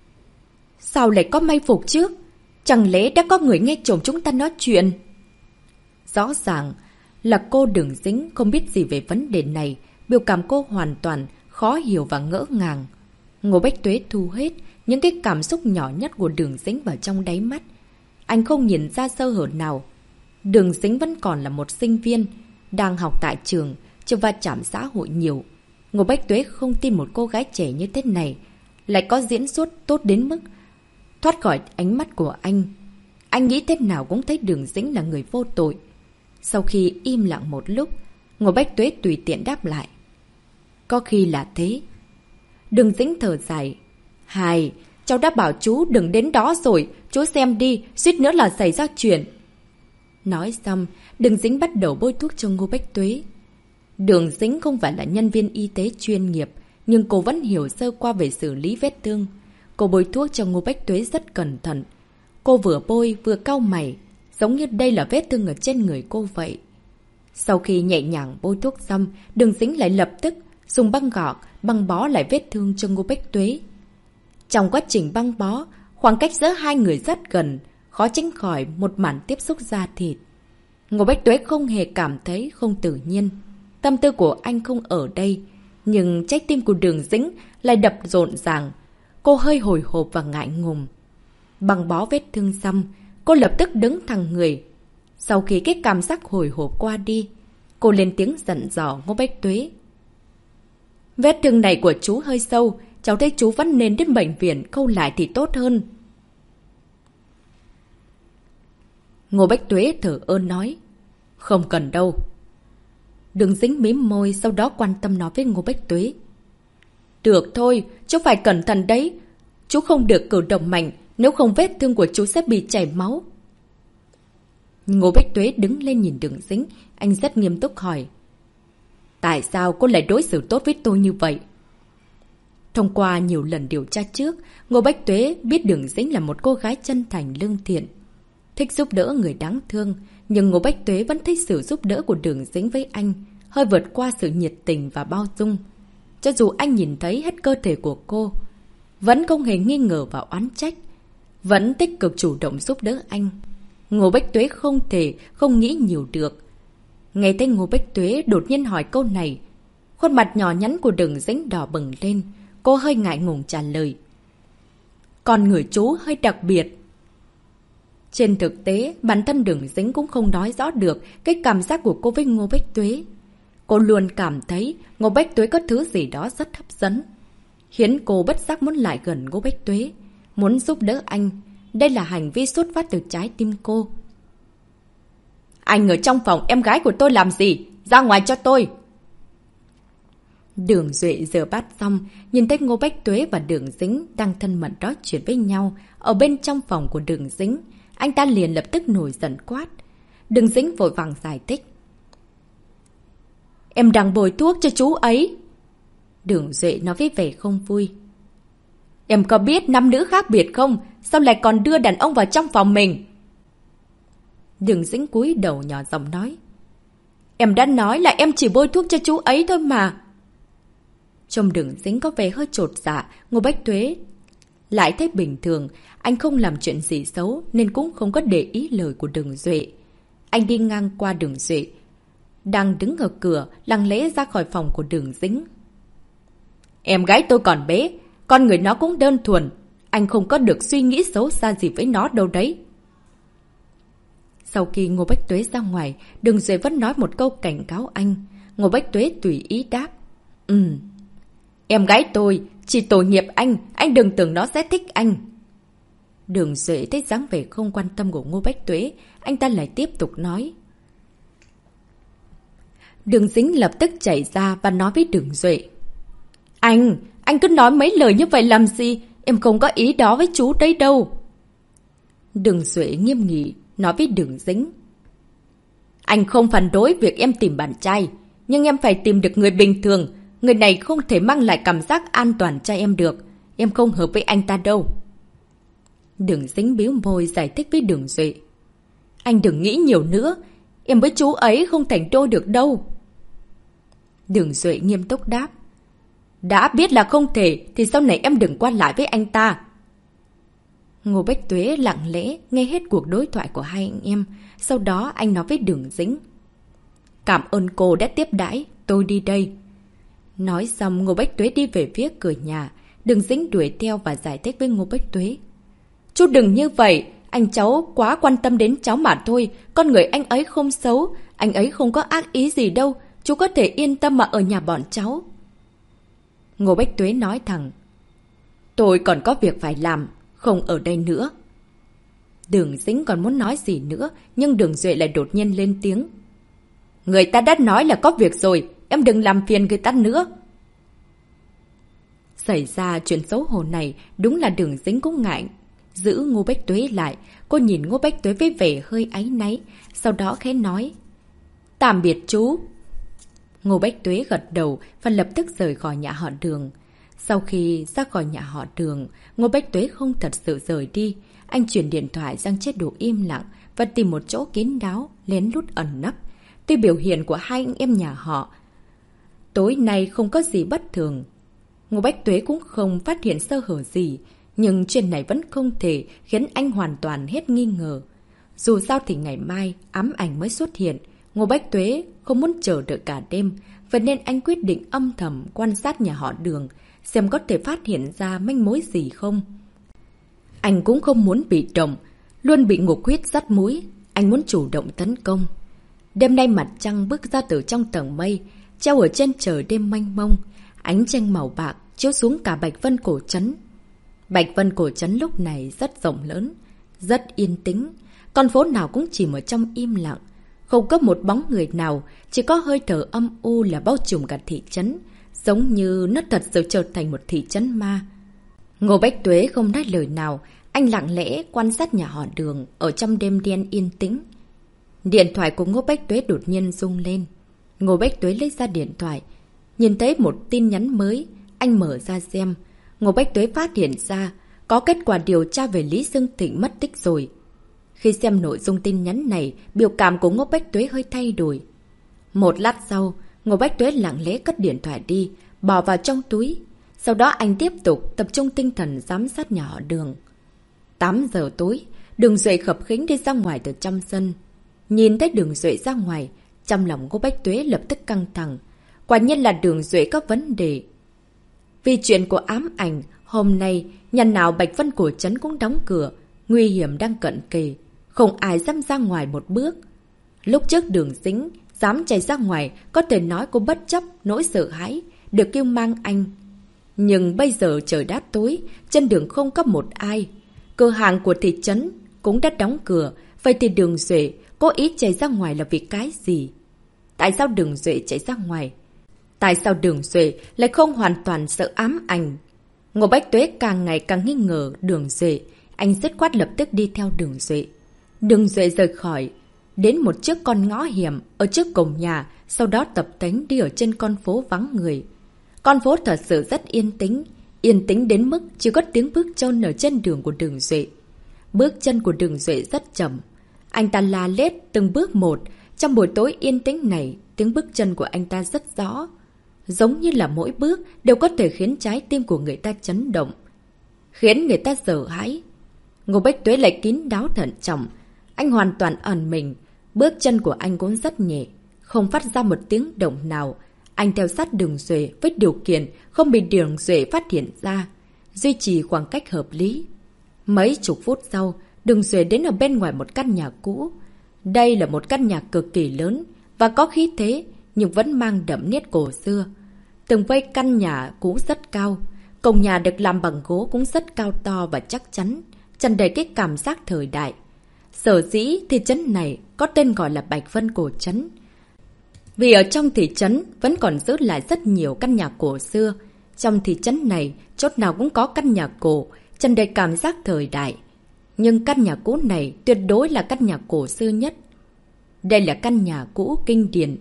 Sao lại có may phục chứ? Chẳng lẽ đã có người nghe trộm chúng ta nói chuyện? Rõ ràng là cô Đường Sính không biết gì về vấn đề này. Biểu cảm cô hoàn toàn khó hiểu và ngỡ ngàng. Ngô Bách Tuế thu hết những cái cảm xúc nhỏ nhất của Đường Sính vào trong đáy mắt. Anh không nhìn ra sơ hở nào. Đường Sính vẫn còn là một sinh viên, đang học tại trường, chưa va chạm xã hội nhiều. Ngô Bách Tuế không tin một cô gái trẻ như thế này lại có diễn xuất tốt đến mức thoát khỏi ánh mắt của anh. Anh nghĩ thế nào cũng thấy Đường Sính là người vô tội. Sau khi im lặng một lúc, Ngô Bách Tuế tùy tiện đáp lại. Có khi là thế. Đường Sính thở dài. Hài, cháu đã bảo chú đừng đến đó rồi. Chú xem đi, suýt nữa là xảy ra chuyện. Nói xong, Đường Sính bắt đầu bôi thuốc cho Ngô Bách Tuế. Đường Sính không phải là nhân viên y tế chuyên nghiệp, nhưng cô vẫn hiểu sơ qua về xử lý vết thương. Cô bôi thuốc cho Ngô Bách Tuế rất cẩn thận. Cô vừa bôi vừa cau mày, giống như đây là vết thương ở trên người cô vậy. Sau khi nhẹ nhàng bôi thuốc xong, Đường Sính lại lập tức dùng băng gạc băng bó lại vết thương cho Ngô Bách Tuế. Trong quá trình băng bó, khoảng cách giữa hai người rất gần, khó tránh khỏi một màn tiếp xúc da thịt. Ngô Bách Tuế không hề cảm thấy không tự nhiên. Tâm tư của anh không ở đây, nhưng trái tim của Đường Sính lại đập rộn ràng. Cô hơi hồi hộp và ngại ngùng. Băng bó vết thương xong, cô lập tức đứng thẳng người. Sau khi cái cảm giác hồi hộp qua đi, cô lên tiếng dặn dò Ngô Bách Tuế. Vết thương này của chú hơi sâu, cháu thấy chú vẫn nên đến bệnh viện khâu lại thì tốt hơn. Ngô Bách Tuế thở ơ nói. Không cần đâu. Đường Sính mím môi, sau đó quan tâm nói với Ngô Bách Tuế. Được thôi, chú phải cẩn thận đấy. Chú không được cử động mạnh, nếu không vết thương của chú sẽ bị chảy máu. Ngô Bách Tuế đứng lên nhìn Đường Sính, anh rất nghiêm túc hỏi. Tại sao cô lại đối xử tốt với tôi như vậy? Thông qua nhiều lần điều tra trước, Ngô Bách Tuế biết Đường Sính là một cô gái chân thành lương thiện, thích giúp đỡ người đáng thương, nhưng Ngô Bách Tuế vẫn thấy sự giúp đỡ của Đường Sính với anh hơi vượt qua sự nhiệt tình và bao dung. Cho dù anh nhìn thấy hết cơ thể của cô, vẫn không hề nghi ngờ và oán trách, vẫn tích cực chủ động giúp đỡ anh. Ngô Bách Tuế không thể không nghĩ nhiều được. Nghe thấy Ngô Bách Tuế đột nhiên hỏi câu này, khuôn mặt nhỏ nhắn của Đường Sính đỏ bừng lên. Cô hơi ngại ngùng trả lời. Con người chú hơi đặc biệt. Trên thực tế, bản thân Đường Sính cũng không nói rõ được cái cảm giác của cô với Ngô Bách Tuế. Cô luôn cảm thấy Ngô Bách Tuế có thứ gì đó rất hấp dẫn, khiến cô bất giác muốn lại gần Ngô Bách Tuế, muốn giúp đỡ anh. Đây là hành vi xuất phát từ trái tim cô. Anh ở trong phòng em gái của tôi làm gì? Ra ngoài cho tôi! Đường Duệ rửa bát xong, nhìn thấy Ngô Bách Tuế và Đường Sính đang thân mật nói chuyện với nhau ở bên trong phòng của Đường Sính. Anh ta liền lập tức nổi giận quát. Đường Sính vội vàng giải thích. Em đang bồi thuốc cho chú ấy. Đường Duệ nói với vẻ không vui. Em có biết nam nữ khác biệt không? sao lại còn đưa đàn ông vào trong phòng mình? Đường Dĩnh cúi đầu nhỏ giọng nói. Em đã nói là em chỉ bôi thuốc cho chú ấy thôi mà. Trông Đường Dĩnh có vẻ hơi chột dạ, Ngô Bách Tuế lại thấy bình thường, anh không làm chuyện gì xấu nên cũng không có để ý lời của Đường Duệ. Anh đi ngang qua Đường Duệ, đang đứng ở cửa, lặng lẽ ra khỏi phòng của Đường Dĩnh. Em gái tôi còn bé, con người nó cũng đơn thuần, anh không có được suy nghĩ xấu xa gì với nó đâu đấy. Sau khi Ngô Bách Tuế ra ngoài, Đường Duệ vẫn nói một câu cảnh cáo anh. Ngô Bách Tuế tùy ý đáp. Ừm, em gái tôi, chỉ tội nghiệp anh, anh đừng tưởng nó sẽ thích anh. Đường Duệ thấy dáng vẻ không quan tâm của Ngô Bách Tuế, anh ta lại tiếp tục nói. Đường Dĩnh lập tức chạy ra và nói với Đường Duệ. Anh, anh cứ nói mấy lời như vậy làm gì? Em không có ý đó với chú đấy đâu. Đường Duệ nghiêm nghị nói với Đường Dĩnh. Anh không phản đối việc em tìm bạn trai, nhưng em phải tìm được người bình thường. Người này không thể mang lại cảm giác an toàn cho em được. Em không hợp với anh ta đâu. Đường Dĩnh bĩu môi giải thích với Đường Duệ. Anh đừng nghĩ nhiều nữa. Em với chú ấy không thành đôi được đâu. Đường Duệ nghiêm túc đáp. Đã biết là không thể thì sau này em đừng qua lại với anh ta. Ngô Bách Tuế lặng lẽ nghe hết cuộc đối thoại của hai anh em. Sau đó anh nói với Đường Dĩnh. Cảm ơn cô đã tiếp đãi, tôi đi đây. Nói xong Ngô Bách Tuế đi về phía cửa nhà. Đường Dĩnh đuổi theo và giải thích với Ngô Bách Tuế. Chú đừng như vậy, anh cháu quá quan tâm đến cháu mà thôi. Con người anh ấy không xấu, anh ấy không có ác ý gì đâu. Chú có thể yên tâm mà ở nhà bọn cháu. Ngô Bách Tuế nói thẳng. Tôi còn có việc phải làm, không ở đây nữa. Đường Dĩnh còn muốn nói gì nữa, nhưng Đường Duệ lại đột nhiên lên tiếng. Người ta đã nói là có việc rồi, em đừng làm phiền người ta nữa. Xảy ra chuyện xấu hổ này, đúng là Đường Dĩnh cũng ngại giữ Ngô Bách Tuế lại. Cô nhìn Ngô Bách Tuế với vẻ hơi áy náy, sau đó khẽ nói. Tạm biệt chú. Ngô Bách Tuế gật đầu và lập tức rời khỏi nhà họ Đường. Sau khi ra khỏi nhà họ Đường, Ngô Bách Tuế không thật sự rời đi. Anh chuyển điện thoại sang chế độ im lặng và tìm một chỗ kín đáo, lén lút ẩn nấp. Tuy biểu hiện của hai anh em nhà họ tối nay không có gì bất thường, Ngô Bách Tuế cũng không phát hiện sơ hở gì, nhưng chuyện này vẫn không thể khiến anh hoàn toàn hết nghi ngờ. Dù sao thì ngày mai ám ảnh mới xuất hiện, Ngô Bách Tuế không muốn chờ đợi cả đêm, vậy nên anh quyết định âm thầm quan sát nhà họ Đường, xem có thể phát hiện ra manh mối gì không. Anh cũng không muốn bị động, luôn bị ngục huyết dắt mũi, anh muốn chủ động tấn công. Đêm nay mặt trăng bước ra từ trong tầng mây, treo ở trên trời đêm mênh mông, ánh trăng màu bạc chiếu xuống cả Bạch Vân Cổ Trấn. Bạch Vân Cổ Trấn lúc này rất rộng lớn, rất yên tĩnh, con phố nào cũng chìm ở trong im lặng. Không có một bóng người nào, chỉ có hơi thở âm u là bao trùm cả thị trấn, giống như nó thật sự trở thành một thị trấn ma. Ngô Bách Tuế không nói lời nào, anh lặng lẽ quan sát nhà họ Đường ở trong đêm đen yên tĩnh. Điện thoại của Ngô Bách Tuế đột nhiên rung lên. Ngô Bách Tuế lấy ra điện thoại, nhìn thấy một tin nhắn mới, anh mở ra xem. Ngô Bách Tuế phát hiện ra có kết quả điều tra về Lý Dương Thịnh mất tích rồi. Khi xem nội dung tin nhắn này, biểu cảm của Ngô Bách Tuế hơi thay đổi. Một lát sau, Ngô Bách Tuế lặng lẽ cất điện thoại đi, bỏ vào trong túi. Sau đó anh tiếp tục tập trung tinh thần giám sát nhà họ Đường. tám giờ tối, Đường Duệ khập khiễng đi ra ngoài từ trong sân. Nhìn thấy Đường Duệ ra ngoài, trong lòng Ngô Bách Tuế lập tức căng thẳng. Quả nhiên là Đường Duệ có vấn đề. Vì chuyện của ám ảnh, hôm nay, nhà nào Bạch Vân Cổ Trấn cũng đóng cửa, nguy hiểm đang cận kề. Không ai dám ra ngoài một bước. Lúc trước Đường Dĩnh dám chạy ra ngoài, có thể nói cô bất chấp nỗi sợ hãi, được kêu mang anh. Nhưng bây giờ trời đã tối, trên đường không có một ai. Cửa hàng của thị trấn cũng đã đóng cửa, vậy thì Đường Duệ cố ý chạy ra ngoài là vì cái gì? Tại sao Đường Duệ chạy ra ngoài? Tại sao Đường Duệ lại không hoàn toàn sợ ám ảnh? Ngô Bách Tuế càng ngày càng nghi ngờ Đường Duệ, anh dứt khoát lập tức đi theo Đường Duệ. Đường Duệ rời khỏi, đến một chiếc con ngõ hiểm ở trước cổng nhà, sau đó tập tánh đi ở trên con phố vắng người. Con phố thật sự rất yên tĩnh, Yên tĩnh đến mức chỉ có tiếng bước chân ở trên đường của Đường Duệ. Bước chân của Đường Duệ rất chậm. Anh ta la lết từng bước một. Trong buổi tối yên tĩnh này, tiếng bước chân của anh ta rất rõ. Giống như là mỗi bước đều có thể khiến trái tim của người ta chấn động, khiến người ta sợ hãi. Ngô Bách Tuế lại kín đáo thận trọng. Anh hoàn toàn ẩn mình. Bước chân của anh cũng rất nhẹ, không phát ra một tiếng động nào. Anh theo sát Đường Duệ với điều kiện không bị Đường Duệ phát hiện ra, duy trì khoảng cách hợp lý. Mấy chục phút sau, Đường Duệ đến ở bên ngoài một căn nhà cũ. Đây là một căn nhà cực kỳ lớn và có khí thế, nhưng vẫn mang đậm nét cổ xưa. Tường vây căn nhà cũ rất cao. Cổng nhà được làm bằng gỗ cũng rất cao to và chắc chắn, tràn đầy cái cảm giác thời đại. Sở dĩ thị trấn này có tên gọi là Bạch Vân Cổ Trấn. Vì ở trong thị trấn vẫn còn giữ lại rất nhiều căn nhà cổ xưa. Trong thị trấn này, chốt nào cũng có căn nhà cổ, tràn đầy cảm giác thời đại. Nhưng căn nhà cũ này tuyệt đối là căn nhà cổ xưa nhất. Đây là căn nhà cũ kinh điển.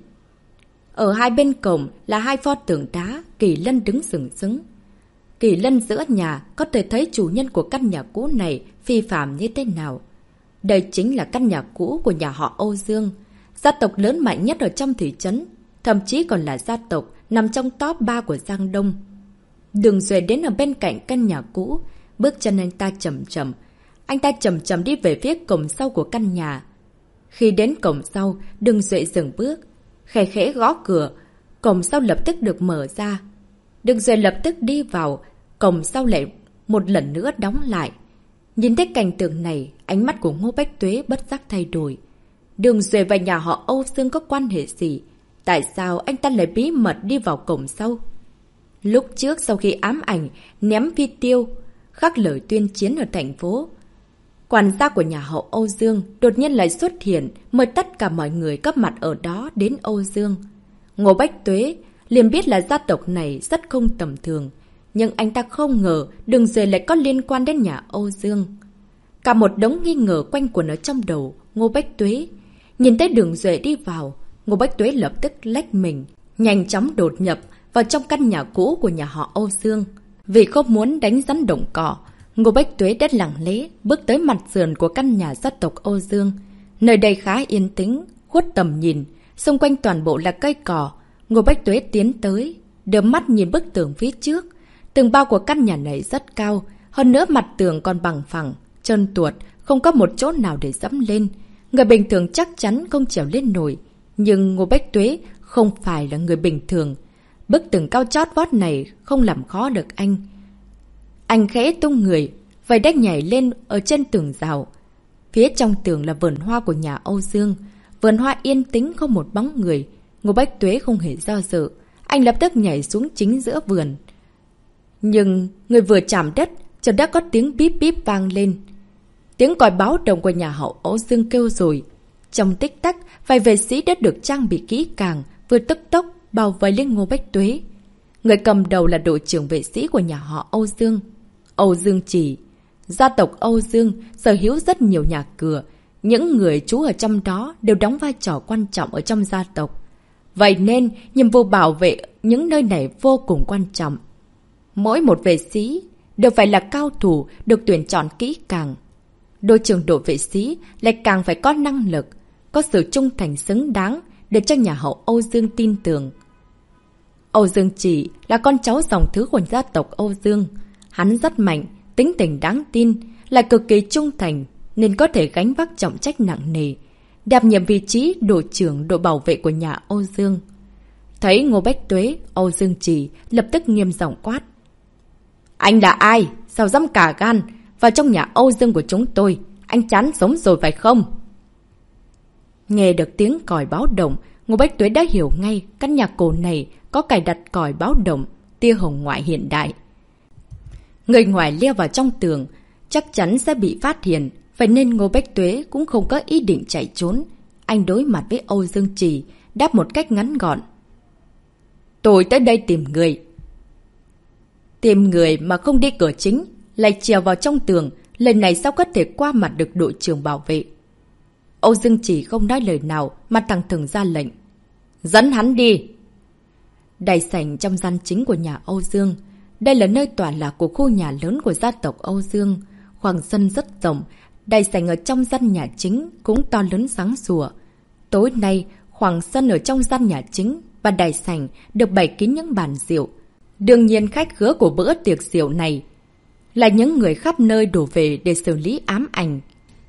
Ở hai bên cổng là hai pho tượng đá, Kỳ Lân đứng sừng sững. Kỳ Lân giữa nhà có thể thấy chủ nhân của căn nhà cũ này phi phàm như thế nào. Đây chính là căn nhà cũ của nhà họ Âu Dương, gia tộc lớn mạnh nhất ở trong thị trấn, thậm chí còn là gia tộc nằm trong top ba của Giang Đông. Đường Duệ đến ở bên cạnh căn nhà cũ, bước chân anh ta chậm chậm. Anh ta chậm chậm đi về phía cổng sau của căn nhà. Khi đến cổng sau, Đường Duệ dừng bước, khẽ khẽ gõ cửa. Cổng sau lập tức được mở ra. Đường Duệ lập tức đi vào, cổng sau lại một lần nữa đóng lại. Nhìn thấy cảnh tượng này, ánh mắt của Ngô Bách Tuế bất giác thay đổi. Đường Duệ và nhà họ Âu Dương có quan hệ gì? Tại sao anh ta lại bí mật đi vào cổng sau? Lúc trước sau khi ám ảnh, ném phi tiêu, khắc lời tuyên chiến ở thành phố, quản gia của nhà họ Âu Dương đột nhiên lại xuất hiện, mời tất cả mọi người có mặt ở đó đến Âu Dương. Ngô Bách Tuế liền biết là gia tộc này rất không tầm thường, nhưng anh ta không ngờ Đường Duệ lại có liên quan đến nhà Âu Dương. Cả một đống nghi ngờ quanh quẩn ở trong đầu Ngô Bách Tuế. Nhìn thấy Đường Duệ đi vào, Ngô Bách Tuế lập tức lách mình, nhanh chóng đột nhập vào trong căn nhà cũ của nhà họ Âu Dương. Vì không muốn đánh rắn động cỏ, Ngô Bách Tuế đã lặng lẽ bước tới mặt sườn của căn nhà gia tộc Âu Dương. Nơi đây khá yên tĩnh, khuất tầm nhìn, xung quanh toàn bộ là cây cỏ. Ngô Bách Tuế tiến tới, đưa mắt nhìn bức tường phía trước. Tường bao của căn nhà này rất cao, hơn nữa mặt tường còn bằng phẳng, trơn tuột, không có một chỗ nào để dẫm lên. Người bình thường chắc chắn không trèo lên nổi, nhưng Ngô Bách Tuế không phải là người bình thường. Bức tường cao chót vót này không làm khó được anh. Anh khẽ tung người, vậy đách nhảy lên ở trên tường rào. Phía trong tường là vườn hoa của nhà Âu Dương. Vườn hoa yên tĩnh không một bóng người. Ngô Bách Tuế không hề do dự, anh lập tức nhảy xuống chính giữa vườn. Nhưng người vừa chạm đất, chợt đã có tiếng bíp bíp vang lên. Tiếng còi báo động của nhà hậu Âu Dương kêu rồi. Trong tích tắc, vài vệ sĩ đã được trang bị kỹ càng, vừa tức tốc bao vây lên Ngô Bách Tuế. Người cầm đầu là đội trưởng vệ sĩ của nhà họ Âu Dương, Âu Dương Chỉ. Gia tộc Âu Dương sở hữu rất nhiều nhà cửa. Những người trú ở trong đó đều đóng vai trò quan trọng ở trong gia tộc. Vậy nên, nhiệm vụ bảo vệ những nơi này vô cùng quan trọng. Mỗi một vệ sĩ đều phải là cao thủ được tuyển chọn kỹ càng. Đội trưởng đội vệ sĩ lại càng phải có năng lực, có sự trung thành xứng đáng để cho nhà hậu Âu Dương tin tưởng. Âu Dương Chỉ là con cháu dòng thứ của gia tộc Âu Dương. Hắn rất mạnh, tính tình đáng tin, lại cực kỳ trung thành, nên có thể gánh vác trọng trách nặng nề, đảm nhiệm vị trí đội trưởng đội bảo vệ của nhà Âu Dương. Thấy Ngô Bách Tuế, Âu Dương Chỉ lập tức nghiêm giọng quát. Anh là ai? Sao dám cả gan vào trong nhà Âu Dương của chúng tôi? Anh chán sống rồi phải không? Nghe được tiếng còi báo động, Ngô Bách Tuế đã hiểu ngay căn nhà cổ này có cài đặt còi báo động, tia hồng ngoại hiện đại. Người ngoài leo vào trong tường chắc chắn sẽ bị phát hiện, vậy nên Ngô Bách Tuế cũng không có ý định chạy trốn. Anh đối mặt với Âu Dương Chỉ, đáp một cách ngắn gọn. Tôi tới đây tìm người. Tìm người mà không đi cửa chính, lại trèo vào trong tường, lần này sao có thể qua mặt được đội trưởng bảo vệ? Âu Dương Chỉ không nói lời nào mà thẳng thừng ra lệnh. Dẫn hắn đi! Đại sảnh trong gian chính của nhà Âu Dương. Đây là nơi tọa lạc của khu nhà lớn của gia tộc Âu Dương. Khoảng sân rất rộng, đại sảnh ở trong gian nhà chính cũng to lớn sáng sủa. Tối nay, khoảng sân ở trong gian nhà chính và đại sảnh được bày kín những bàn rượu. Đương nhiên khách khứa của bữa tiệc rượu này là những người khắp nơi đổ về để xử lý ám ảnh.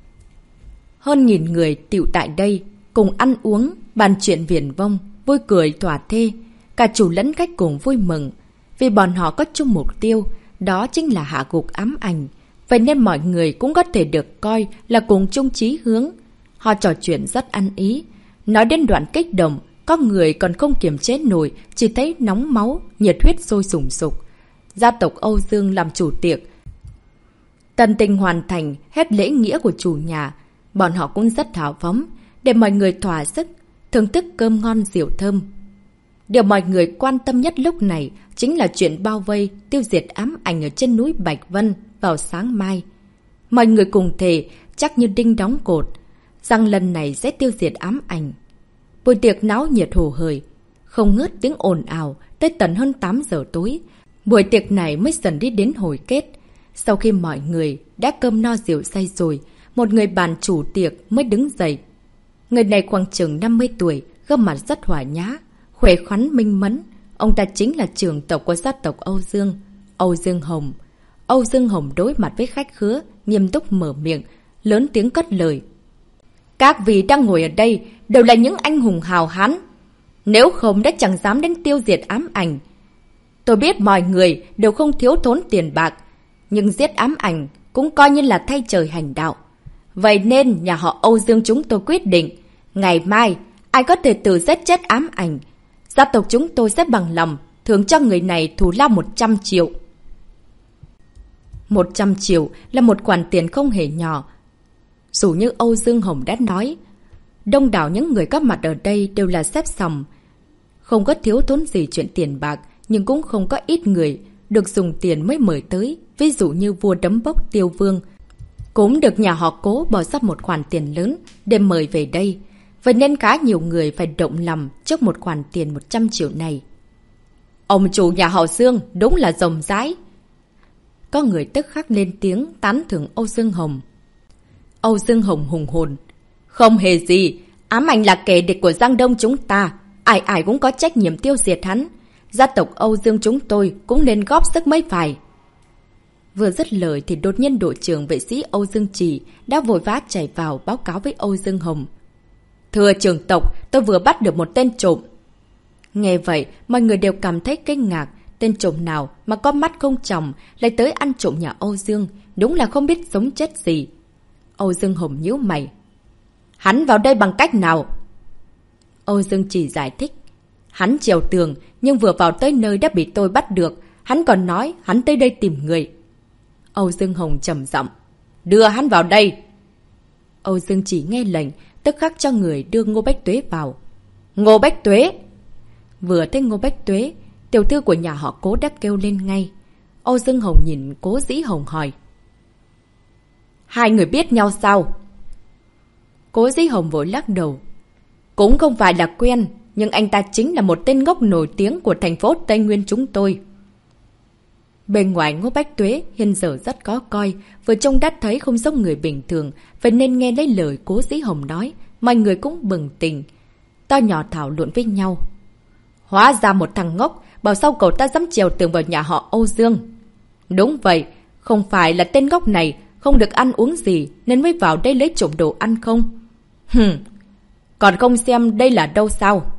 Hơn nghìn người tựu tại đây, cùng ăn uống, bàn chuyện viển vông, vui cười thỏa thê. Cả chủ lẫn khách cùng vui mừng, vì bọn họ có chung mục tiêu, đó chính là hạ gục ám ảnh. Vậy nên mọi người cũng có thể được coi là cùng chung chí hướng. Họ trò chuyện rất ăn ý. Nói đến đoạn kích động, có người còn không kiềm chế nổi, chỉ thấy nóng máu, nhiệt huyết sôi sùng sục. Gia tộc Âu Dương làm chủ tiệc. Tận tình hoàn thành hết lễ nghĩa của chủ nhà. Bọn họ cũng rất hào phóng, để mọi người thỏa sức, thưởng thức cơm ngon rượu thơm. Điều mọi người quan tâm nhất lúc này chính là chuyện bao vây, tiêu diệt ám ảnh ở trên núi Bạch Vân vào sáng mai. Mọi người cùng thề, chắc như đinh đóng cột, rằng lần này sẽ tiêu diệt ám ảnh. Buổi tiệc náo nhiệt hồ hởi, không ngớt tiếng ồn ào, tới tận hơn tám giờ tối. Buổi tiệc này mới dần đi đến hồi kết. Sau khi mọi người đã cơm no rượu say rồi, một người bàn chủ tiệc mới đứng dậy. Người này khoảng chừng năm mươi tuổi, gương mặt rất hòa nhã, khỏe khoắn minh mẫn. Ông ta chính là trưởng tộc của gia tộc Âu Dương, Âu Dương Hồng. Âu Dương Hồng đối mặt với khách khứa, nghiêm túc mở miệng, lớn tiếng cất lời. Các vị đang ngồi ở đây đều là những anh hùng hào hán. Nếu không đã chẳng dám đến tiêu diệt ám ảnh. Tôi biết mọi người đều không thiếu thốn tiền bạc, nhưng giết ám ảnh cũng coi như là thay trời hành đạo. Vậy nên nhà họ Âu Dương chúng tôi quyết định, ngày mai ai có thể tự giết chết ám ảnh, gia tộc chúng tôi sẽ bằng lòng thưởng cho người này thù lao một trăm triệu. một trăm triệu là một khoản tiền không hề nhỏ. Dù như Âu Dương Hồng đã nói, đông đảo những người có mặt ở đây đều là xếp sòng. Không có thiếu thốn gì chuyện tiền bạc, nhưng cũng không có ít người được dùng tiền mới mời tới. Ví dụ như vua Đấm Bốc Tiêu Vương, cũng được nhà họ Cố bỏ ra một khoản tiền lớn để mời về đây. Vậy nên khá nhiều người phải động lòng trước một khoản tiền một trăm triệu này. Ông chủ nhà họ Dương đúng là rộng rãi. Có người tức khắc lên tiếng tán thưởng Âu Dương Hồng. Âu Dương Hồng hùng hồn. Không hề gì, ám ảnh là kẻ địch của Giang Đông chúng ta. Ai ai cũng có trách nhiệm tiêu diệt hắn. Gia tộc Âu Dương chúng tôi cũng nên góp sức mấy phải. Vừa dứt lời thì đột nhiên đội trưởng vệ sĩ Âu Dương Trì đã vội vã chạy vào báo cáo với Âu Dương Hồng. Thưa trưởng tộc, tôi vừa bắt được một tên trộm. Nghe vậy, mọi người đều cảm thấy kinh ngạc. Tên trộm nào mà có mắt không tròng lại tới ăn trộm nhà Âu Dương, đúng là không biết sống chết gì. Âu Dương Hồng nhíu mày. Hắn vào đây bằng cách nào? Âu Dương Trì giải thích. Hắn trèo tường, nhưng vừa vào tới nơi đã bị tôi bắt được. Hắn còn nói hắn tới đây tìm người. Âu Dương Hồng trầm giọng. Đưa hắn vào đây. Âu Dương Trì nghe lệnh, tức khắc cho người đưa Ngô Bách Tuế vào. Ngô Bách Tuế! Vừa thấy Ngô Bách Tuế, tiểu thư của nhà họ Cố đã kêu lên ngay. Âu Dương Hồng nhìn Cố Dĩ Hồng hỏi. Hai người biết nhau sao? Cố Dĩ Hồng vội lắc đầu. Cũng không phải là quen, nhưng anh ta chính là một tên ngốc nổi tiếng của thành phố Tây Nguyên chúng tôi. Bên ngoài Ngô Bách Tuế hiện giờ rất có coi, vừa trông đã thấy không giống người bình thường, vậy nên nghe lấy lời Cố Dĩ Hồng nói, mọi người cũng bừng tỉnh. To nhỏ thảo luận với nhau. Hóa ra một thằng ngốc, bảo sao cậu ta dám trèo tường vào nhà họ Âu Dương. Đúng vậy, không phải là tên ngốc này không được ăn uống gì nên mới vào đây lấy trộm đồ ăn không? Hừm, còn không xem đây là đâu sao?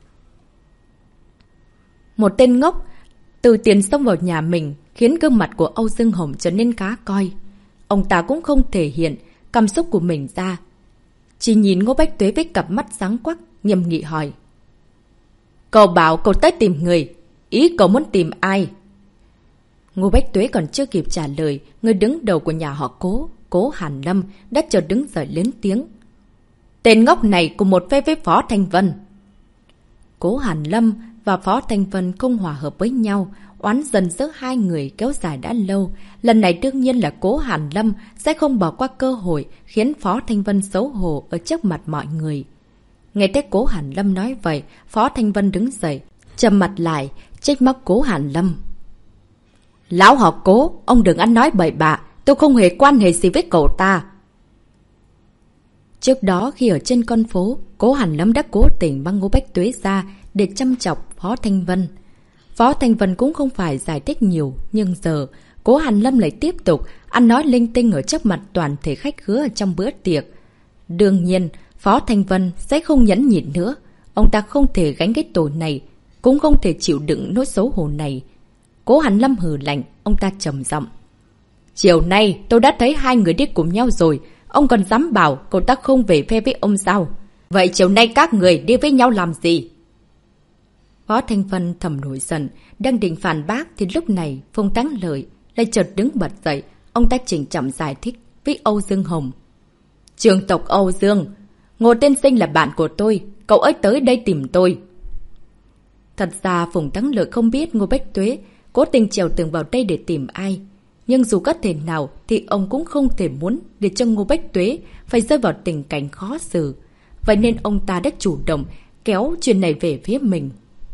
Một tên ngốc từ tiền xông vào nhà mình khiến gương mặt của Âu Dương Hồng trở nên khá coi. Ông ta cũng không thể hiện cảm xúc của mình ra. Chỉ nhìn Ngô Bách Tuế với cặp mắt sáng quắc, nghiêm nghị hỏi. Cậu bảo cậu tới tìm người. Ý cậu muốn tìm ai? Ngô Bách Tuế còn chưa kịp trả lời, người đứng đầu của nhà họ Cố, Cố Hàn Lâm, đã chợt đứng dậy lớn tiếng. Tên ngốc này cùng một phe với Phó Thanh Vân. Cố Hàn Lâm và Phó Thanh Vân không hòa hợp với nhau, oán dần giữa hai người kéo dài đã lâu. Lần này đương nhiên là Cố Hàn Lâm sẽ không bỏ qua cơ hội khiến Phó Thanh Vân xấu hổ ở trước mặt mọi người. Nghe thấy Cố Hàn Lâm nói vậy, Phó Thanh Vân đứng dậy, trầm mặt lại, trách móc Cố Hàn Lâm. Lão họ Cố, ông đừng ăn nói bậy bạ, tôi không hề quan hệ gì với cậu ta. Trước đó khi ở trên con phố, Cố Hàn Lâm đã cố tình mang Ngô Bách Tuế ra để chăm chọc Phó Thanh Vân. Phó Thanh Vân cũng không phải giải thích nhiều, nhưng giờ Cố Hàn Lâm lại tiếp tục ăn nói linh tinh ở trước mặt toàn thể khách khứa ở trong bữa tiệc. Đương nhiên, Phó Thanh Vân sẽ không nhẫn nhịn nữa. Ông ta không thể gánh cái tội này, cũng không thể chịu đựng nỗi xấu hổ này. Cố Hàn Lâm hừ lạnh, ông ta trầm giọng. Chiều nay tôi đã thấy hai người đi cùng nhau rồi, ông còn dám bảo cậu ta không về phe với ông sao? Vậy chiều nay các người đi với nhau làm gì? Phó Thanh Vân thầm nổi giận, đang định phản bác thì lúc này Phùng Thắng Lợi lại chợt đứng bật dậy. Ông ta chỉnh trọng giải thích với Âu Dương Hồng. Trường tộc Âu Dương, Ngô Tiên Sinh là bạn của tôi, cậu ấy tới đây tìm tôi. Thật ra Phùng Thắng Lợi không biết Ngô Bách Tuế cố tình trèo tường vào đây để tìm ai. Nhưng dù có thể nào thì ông cũng không thể muốn để cho Ngô Bách Tuế phải rơi vào tình cảnh khó xử. Vậy nên ông ta đã chủ động kéo chuyện này về phía mình.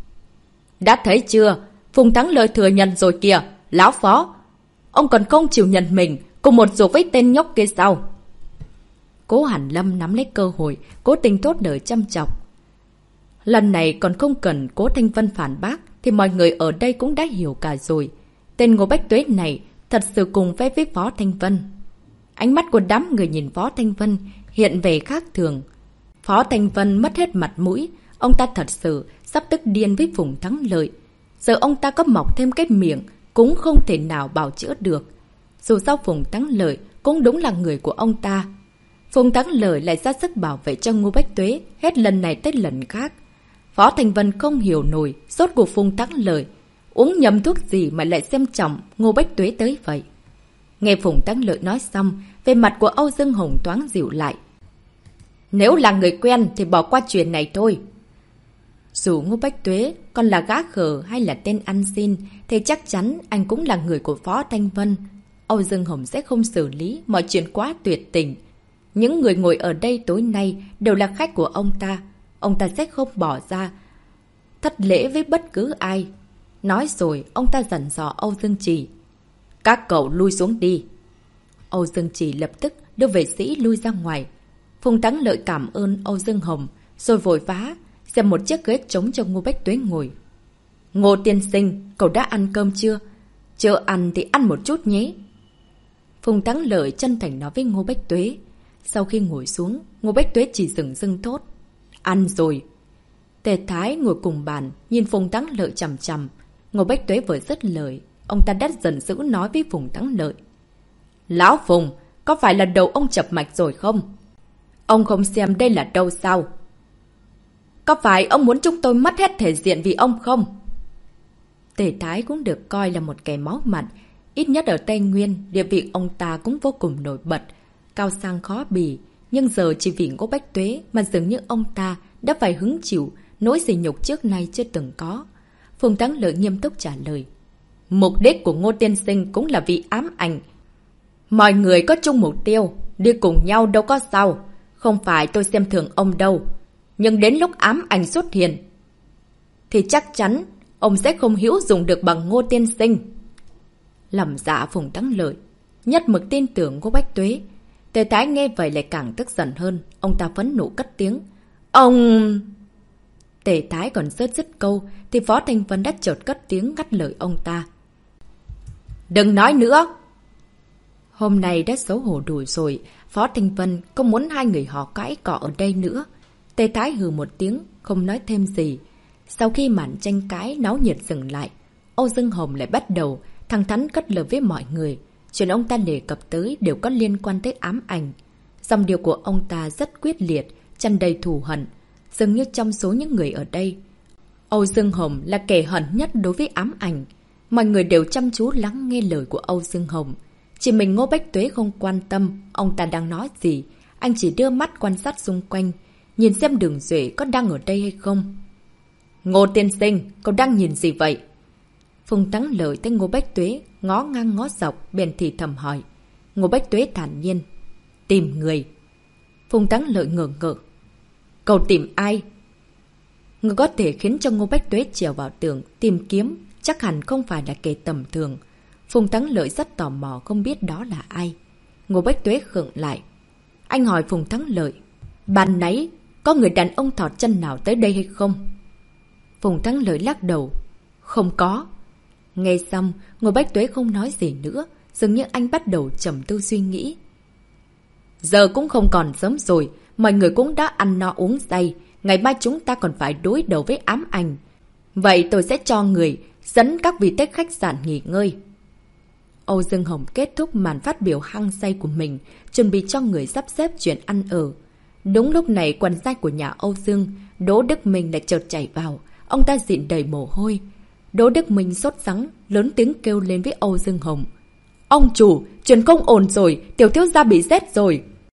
Đã thấy chưa? Phùng Thắng Lợi thừa nhận rồi kìa, lão Phó. Ông còn không chịu nhận mình cùng một ruột với tên nhóc kia sao? Cố Hàn Lâm nắm lấy cơ hội, cố tình tốt lời chăm chọc. Lần này còn không cần Cố Thanh Vân phản bác thì mọi người ở đây cũng đã hiểu cả rồi. Tên Ngô Bách Tuế này thật sự cùng phép với Phó Thanh Vân. Ánh mắt của đám người nhìn Phó Thanh Vân hiện về khác thường. Phó Thanh Vân mất hết mặt mũi, ông ta thật sự sắp tức điên với Phùng Thắng Lợi. Giờ ông ta có mọc thêm cái miệng cũng không thể nào bào chữa được. Dù sao Phùng Thắng Lợi cũng đúng là người của ông ta. Phùng Thắng Lợi lại ra sức bảo vệ cho Ngô Bách Tuế hết lần này tới lần khác. Phó Thanh Vân không hiểu nổi rốt cuộc Phùng Thắng Lợi uống nhầm thuốc gì mà lại xem trọng Ngô Bách Tuế tới vậy. Nghe Phùng Thắng Lợi nói xong, về mặt của Âu Dương Hồng thoáng dịu lại. Nếu là người quen thì bỏ qua chuyện này thôi. Dù Ngô Bách Tuế còn là gã khờ hay là tên ăn xin thì chắc chắn anh cũng là người của Phó Thanh Vân. Âu Dương Hồng sẽ không xử lý mọi chuyện quá tuyệt tình. Những người ngồi ở đây tối nay đều là khách của ông ta. Ông ta sẽ không bỏ ra thất lễ với bất cứ ai. Nói rồi, ông ta dặn dò Âu Dương Trì. Các cậu lui xuống đi. Âu Dương Trì lập tức đưa vệ sĩ lui ra ngoài. Phùng Thắng Lợi cảm ơn Âu Dương Hồng, rồi vội vã xem một chiếc ghế trống cho Ngô Bách Tuế ngồi. Ngô tiên sinh, cậu đã ăn cơm chưa? Chưa ăn thì ăn một chút nhé. Phùng Thắng Lợi chân thành nói với Ngô Bách Tuế. Sau khi ngồi xuống, Ngô Bách Tuế chỉ dừng dưng thốt. Ăn rồi. Tề Thái ngồi cùng bàn, nhìn Phùng Thắng Lợi chằm chằm. Ngô Bách Tuế vừa dứt lời, ông ta đắt dần dữ nói với Phùng Thắng Lợi. Lão Phùng, có phải là đầu ông chập mạch rồi không? Ông không xem đây là đâu sao? Có phải ông muốn chúng tôi mất hết thể diện vì ông không? Tề Thái cũng được coi là một kẻ máu mặt. Ít nhất ở Tây Nguyên, địa vị ông ta cũng vô cùng nổi bật, cao sang khó bì. Nhưng giờ chỉ vì Ngô Bách Tuế mà dường như ông ta đã phải hứng chịu nỗi sỉ nhục trước nay chưa từng có. Phùng Thắng Lợi nghiêm túc trả lời. Mục đích của Ngô tiên sinh cũng là vì ám ảnh. Mọi người có chung mục tiêu, đi cùng nhau đâu có sao. Không phải tôi xem thường ông đâu. Nhưng đến lúc ám ảnh xuất hiện thì chắc chắn ông sẽ không hữu dụng được bằng Ngô tiên sinh. Lòng dạ Phùng Thắng Lợi nhất mực tin tưởng Ngô Bách Tuế. Tề Thái nghe vậy lại càng tức giận hơn. Ông ta phẫn nộ cất tiếng. Ông... Tề Thái còn rớt dứt câu thì Phó Thanh Vân đã chợt cất tiếng ngắt lời ông ta. Đừng nói nữa. Hôm nay đã xấu hổ đủ rồi. Phó Thanh Vân không muốn hai người họ cãi cọ ở đây nữa. Tề Thái hừ một tiếng, không nói thêm gì. Sau khi màn tranh cãi náo nhiệt dừng lại, Âu Dương Hồng lại bắt đầu thẳng thắn cất lời với mọi người. Chuyện ông ta đề cập tới đều có liên quan tới ám ảnh. Dòng điệu của ông ta rất quyết liệt, tràn đầy thù hận. Dường như trong số những người ở đây, Âu Dương Hồng là kẻ hận nhất đối với ám ảnh. Mọi người đều chăm chú lắng nghe lời của Âu Dương Hồng. Chỉ mình Ngô Bách Tuế không quan tâm ông ta đang nói gì. Anh chỉ đưa mắt quan sát xung quanh, nhìn xem Đường Duệ có đang ở đây hay không. Ngô tiên sinh, cậu đang nhìn gì vậy? Phùng Thắng Lợi tới Ngô Bách Tuế, ngó ngang ngó dọc, bèn thì thầm hỏi. Ngô Bách Tuế thản nhiên. Tìm người. Phùng Thắng Lợi ngờ ngợ. Cậu tìm ai? Người có thể khiến cho Ngô Bách Tuế trèo vào tường, tìm kiếm, chắc hẳn không phải là kẻ tầm thường. Phùng Thắng Lợi rất tò mò không biết đó là ai. Ngô Bách Tuế khựng lại. Anh hỏi Phùng Thắng Lợi, ban nãy có người đàn ông thọt chân nào tới đây hay không? Phùng Thắng Lợi lắc đầu. Không có. Nghe xong, Ngô Bách Tuế không nói gì nữa, dường như anh bắt đầu trầm tư suy nghĩ. Giờ cũng không còn sớm rồi, mọi người cũng đã ăn no uống say, ngày mai chúng ta còn phải đối đầu với ám ảnh. Vậy tôi sẽ cho người dẫn các vị tới khách sạn nghỉ ngơi. Âu Dương Hồng kết thúc màn phát biểu hăng say của mình, chuẩn bị cho người sắp xếp chuyện ăn ở. Đúng lúc này quần giai của nhà Âu Dương, Đỗ Đức Minh lại chợt chạy vào, ông ta dịn đầy mồ hôi. Đỗ Đức Minh sốt sắng, lớn tiếng kêu lên với Âu Dương Hồng. Ông chủ, chuyện không ổn rồi, tiểu thiếu gia bị rét rồi.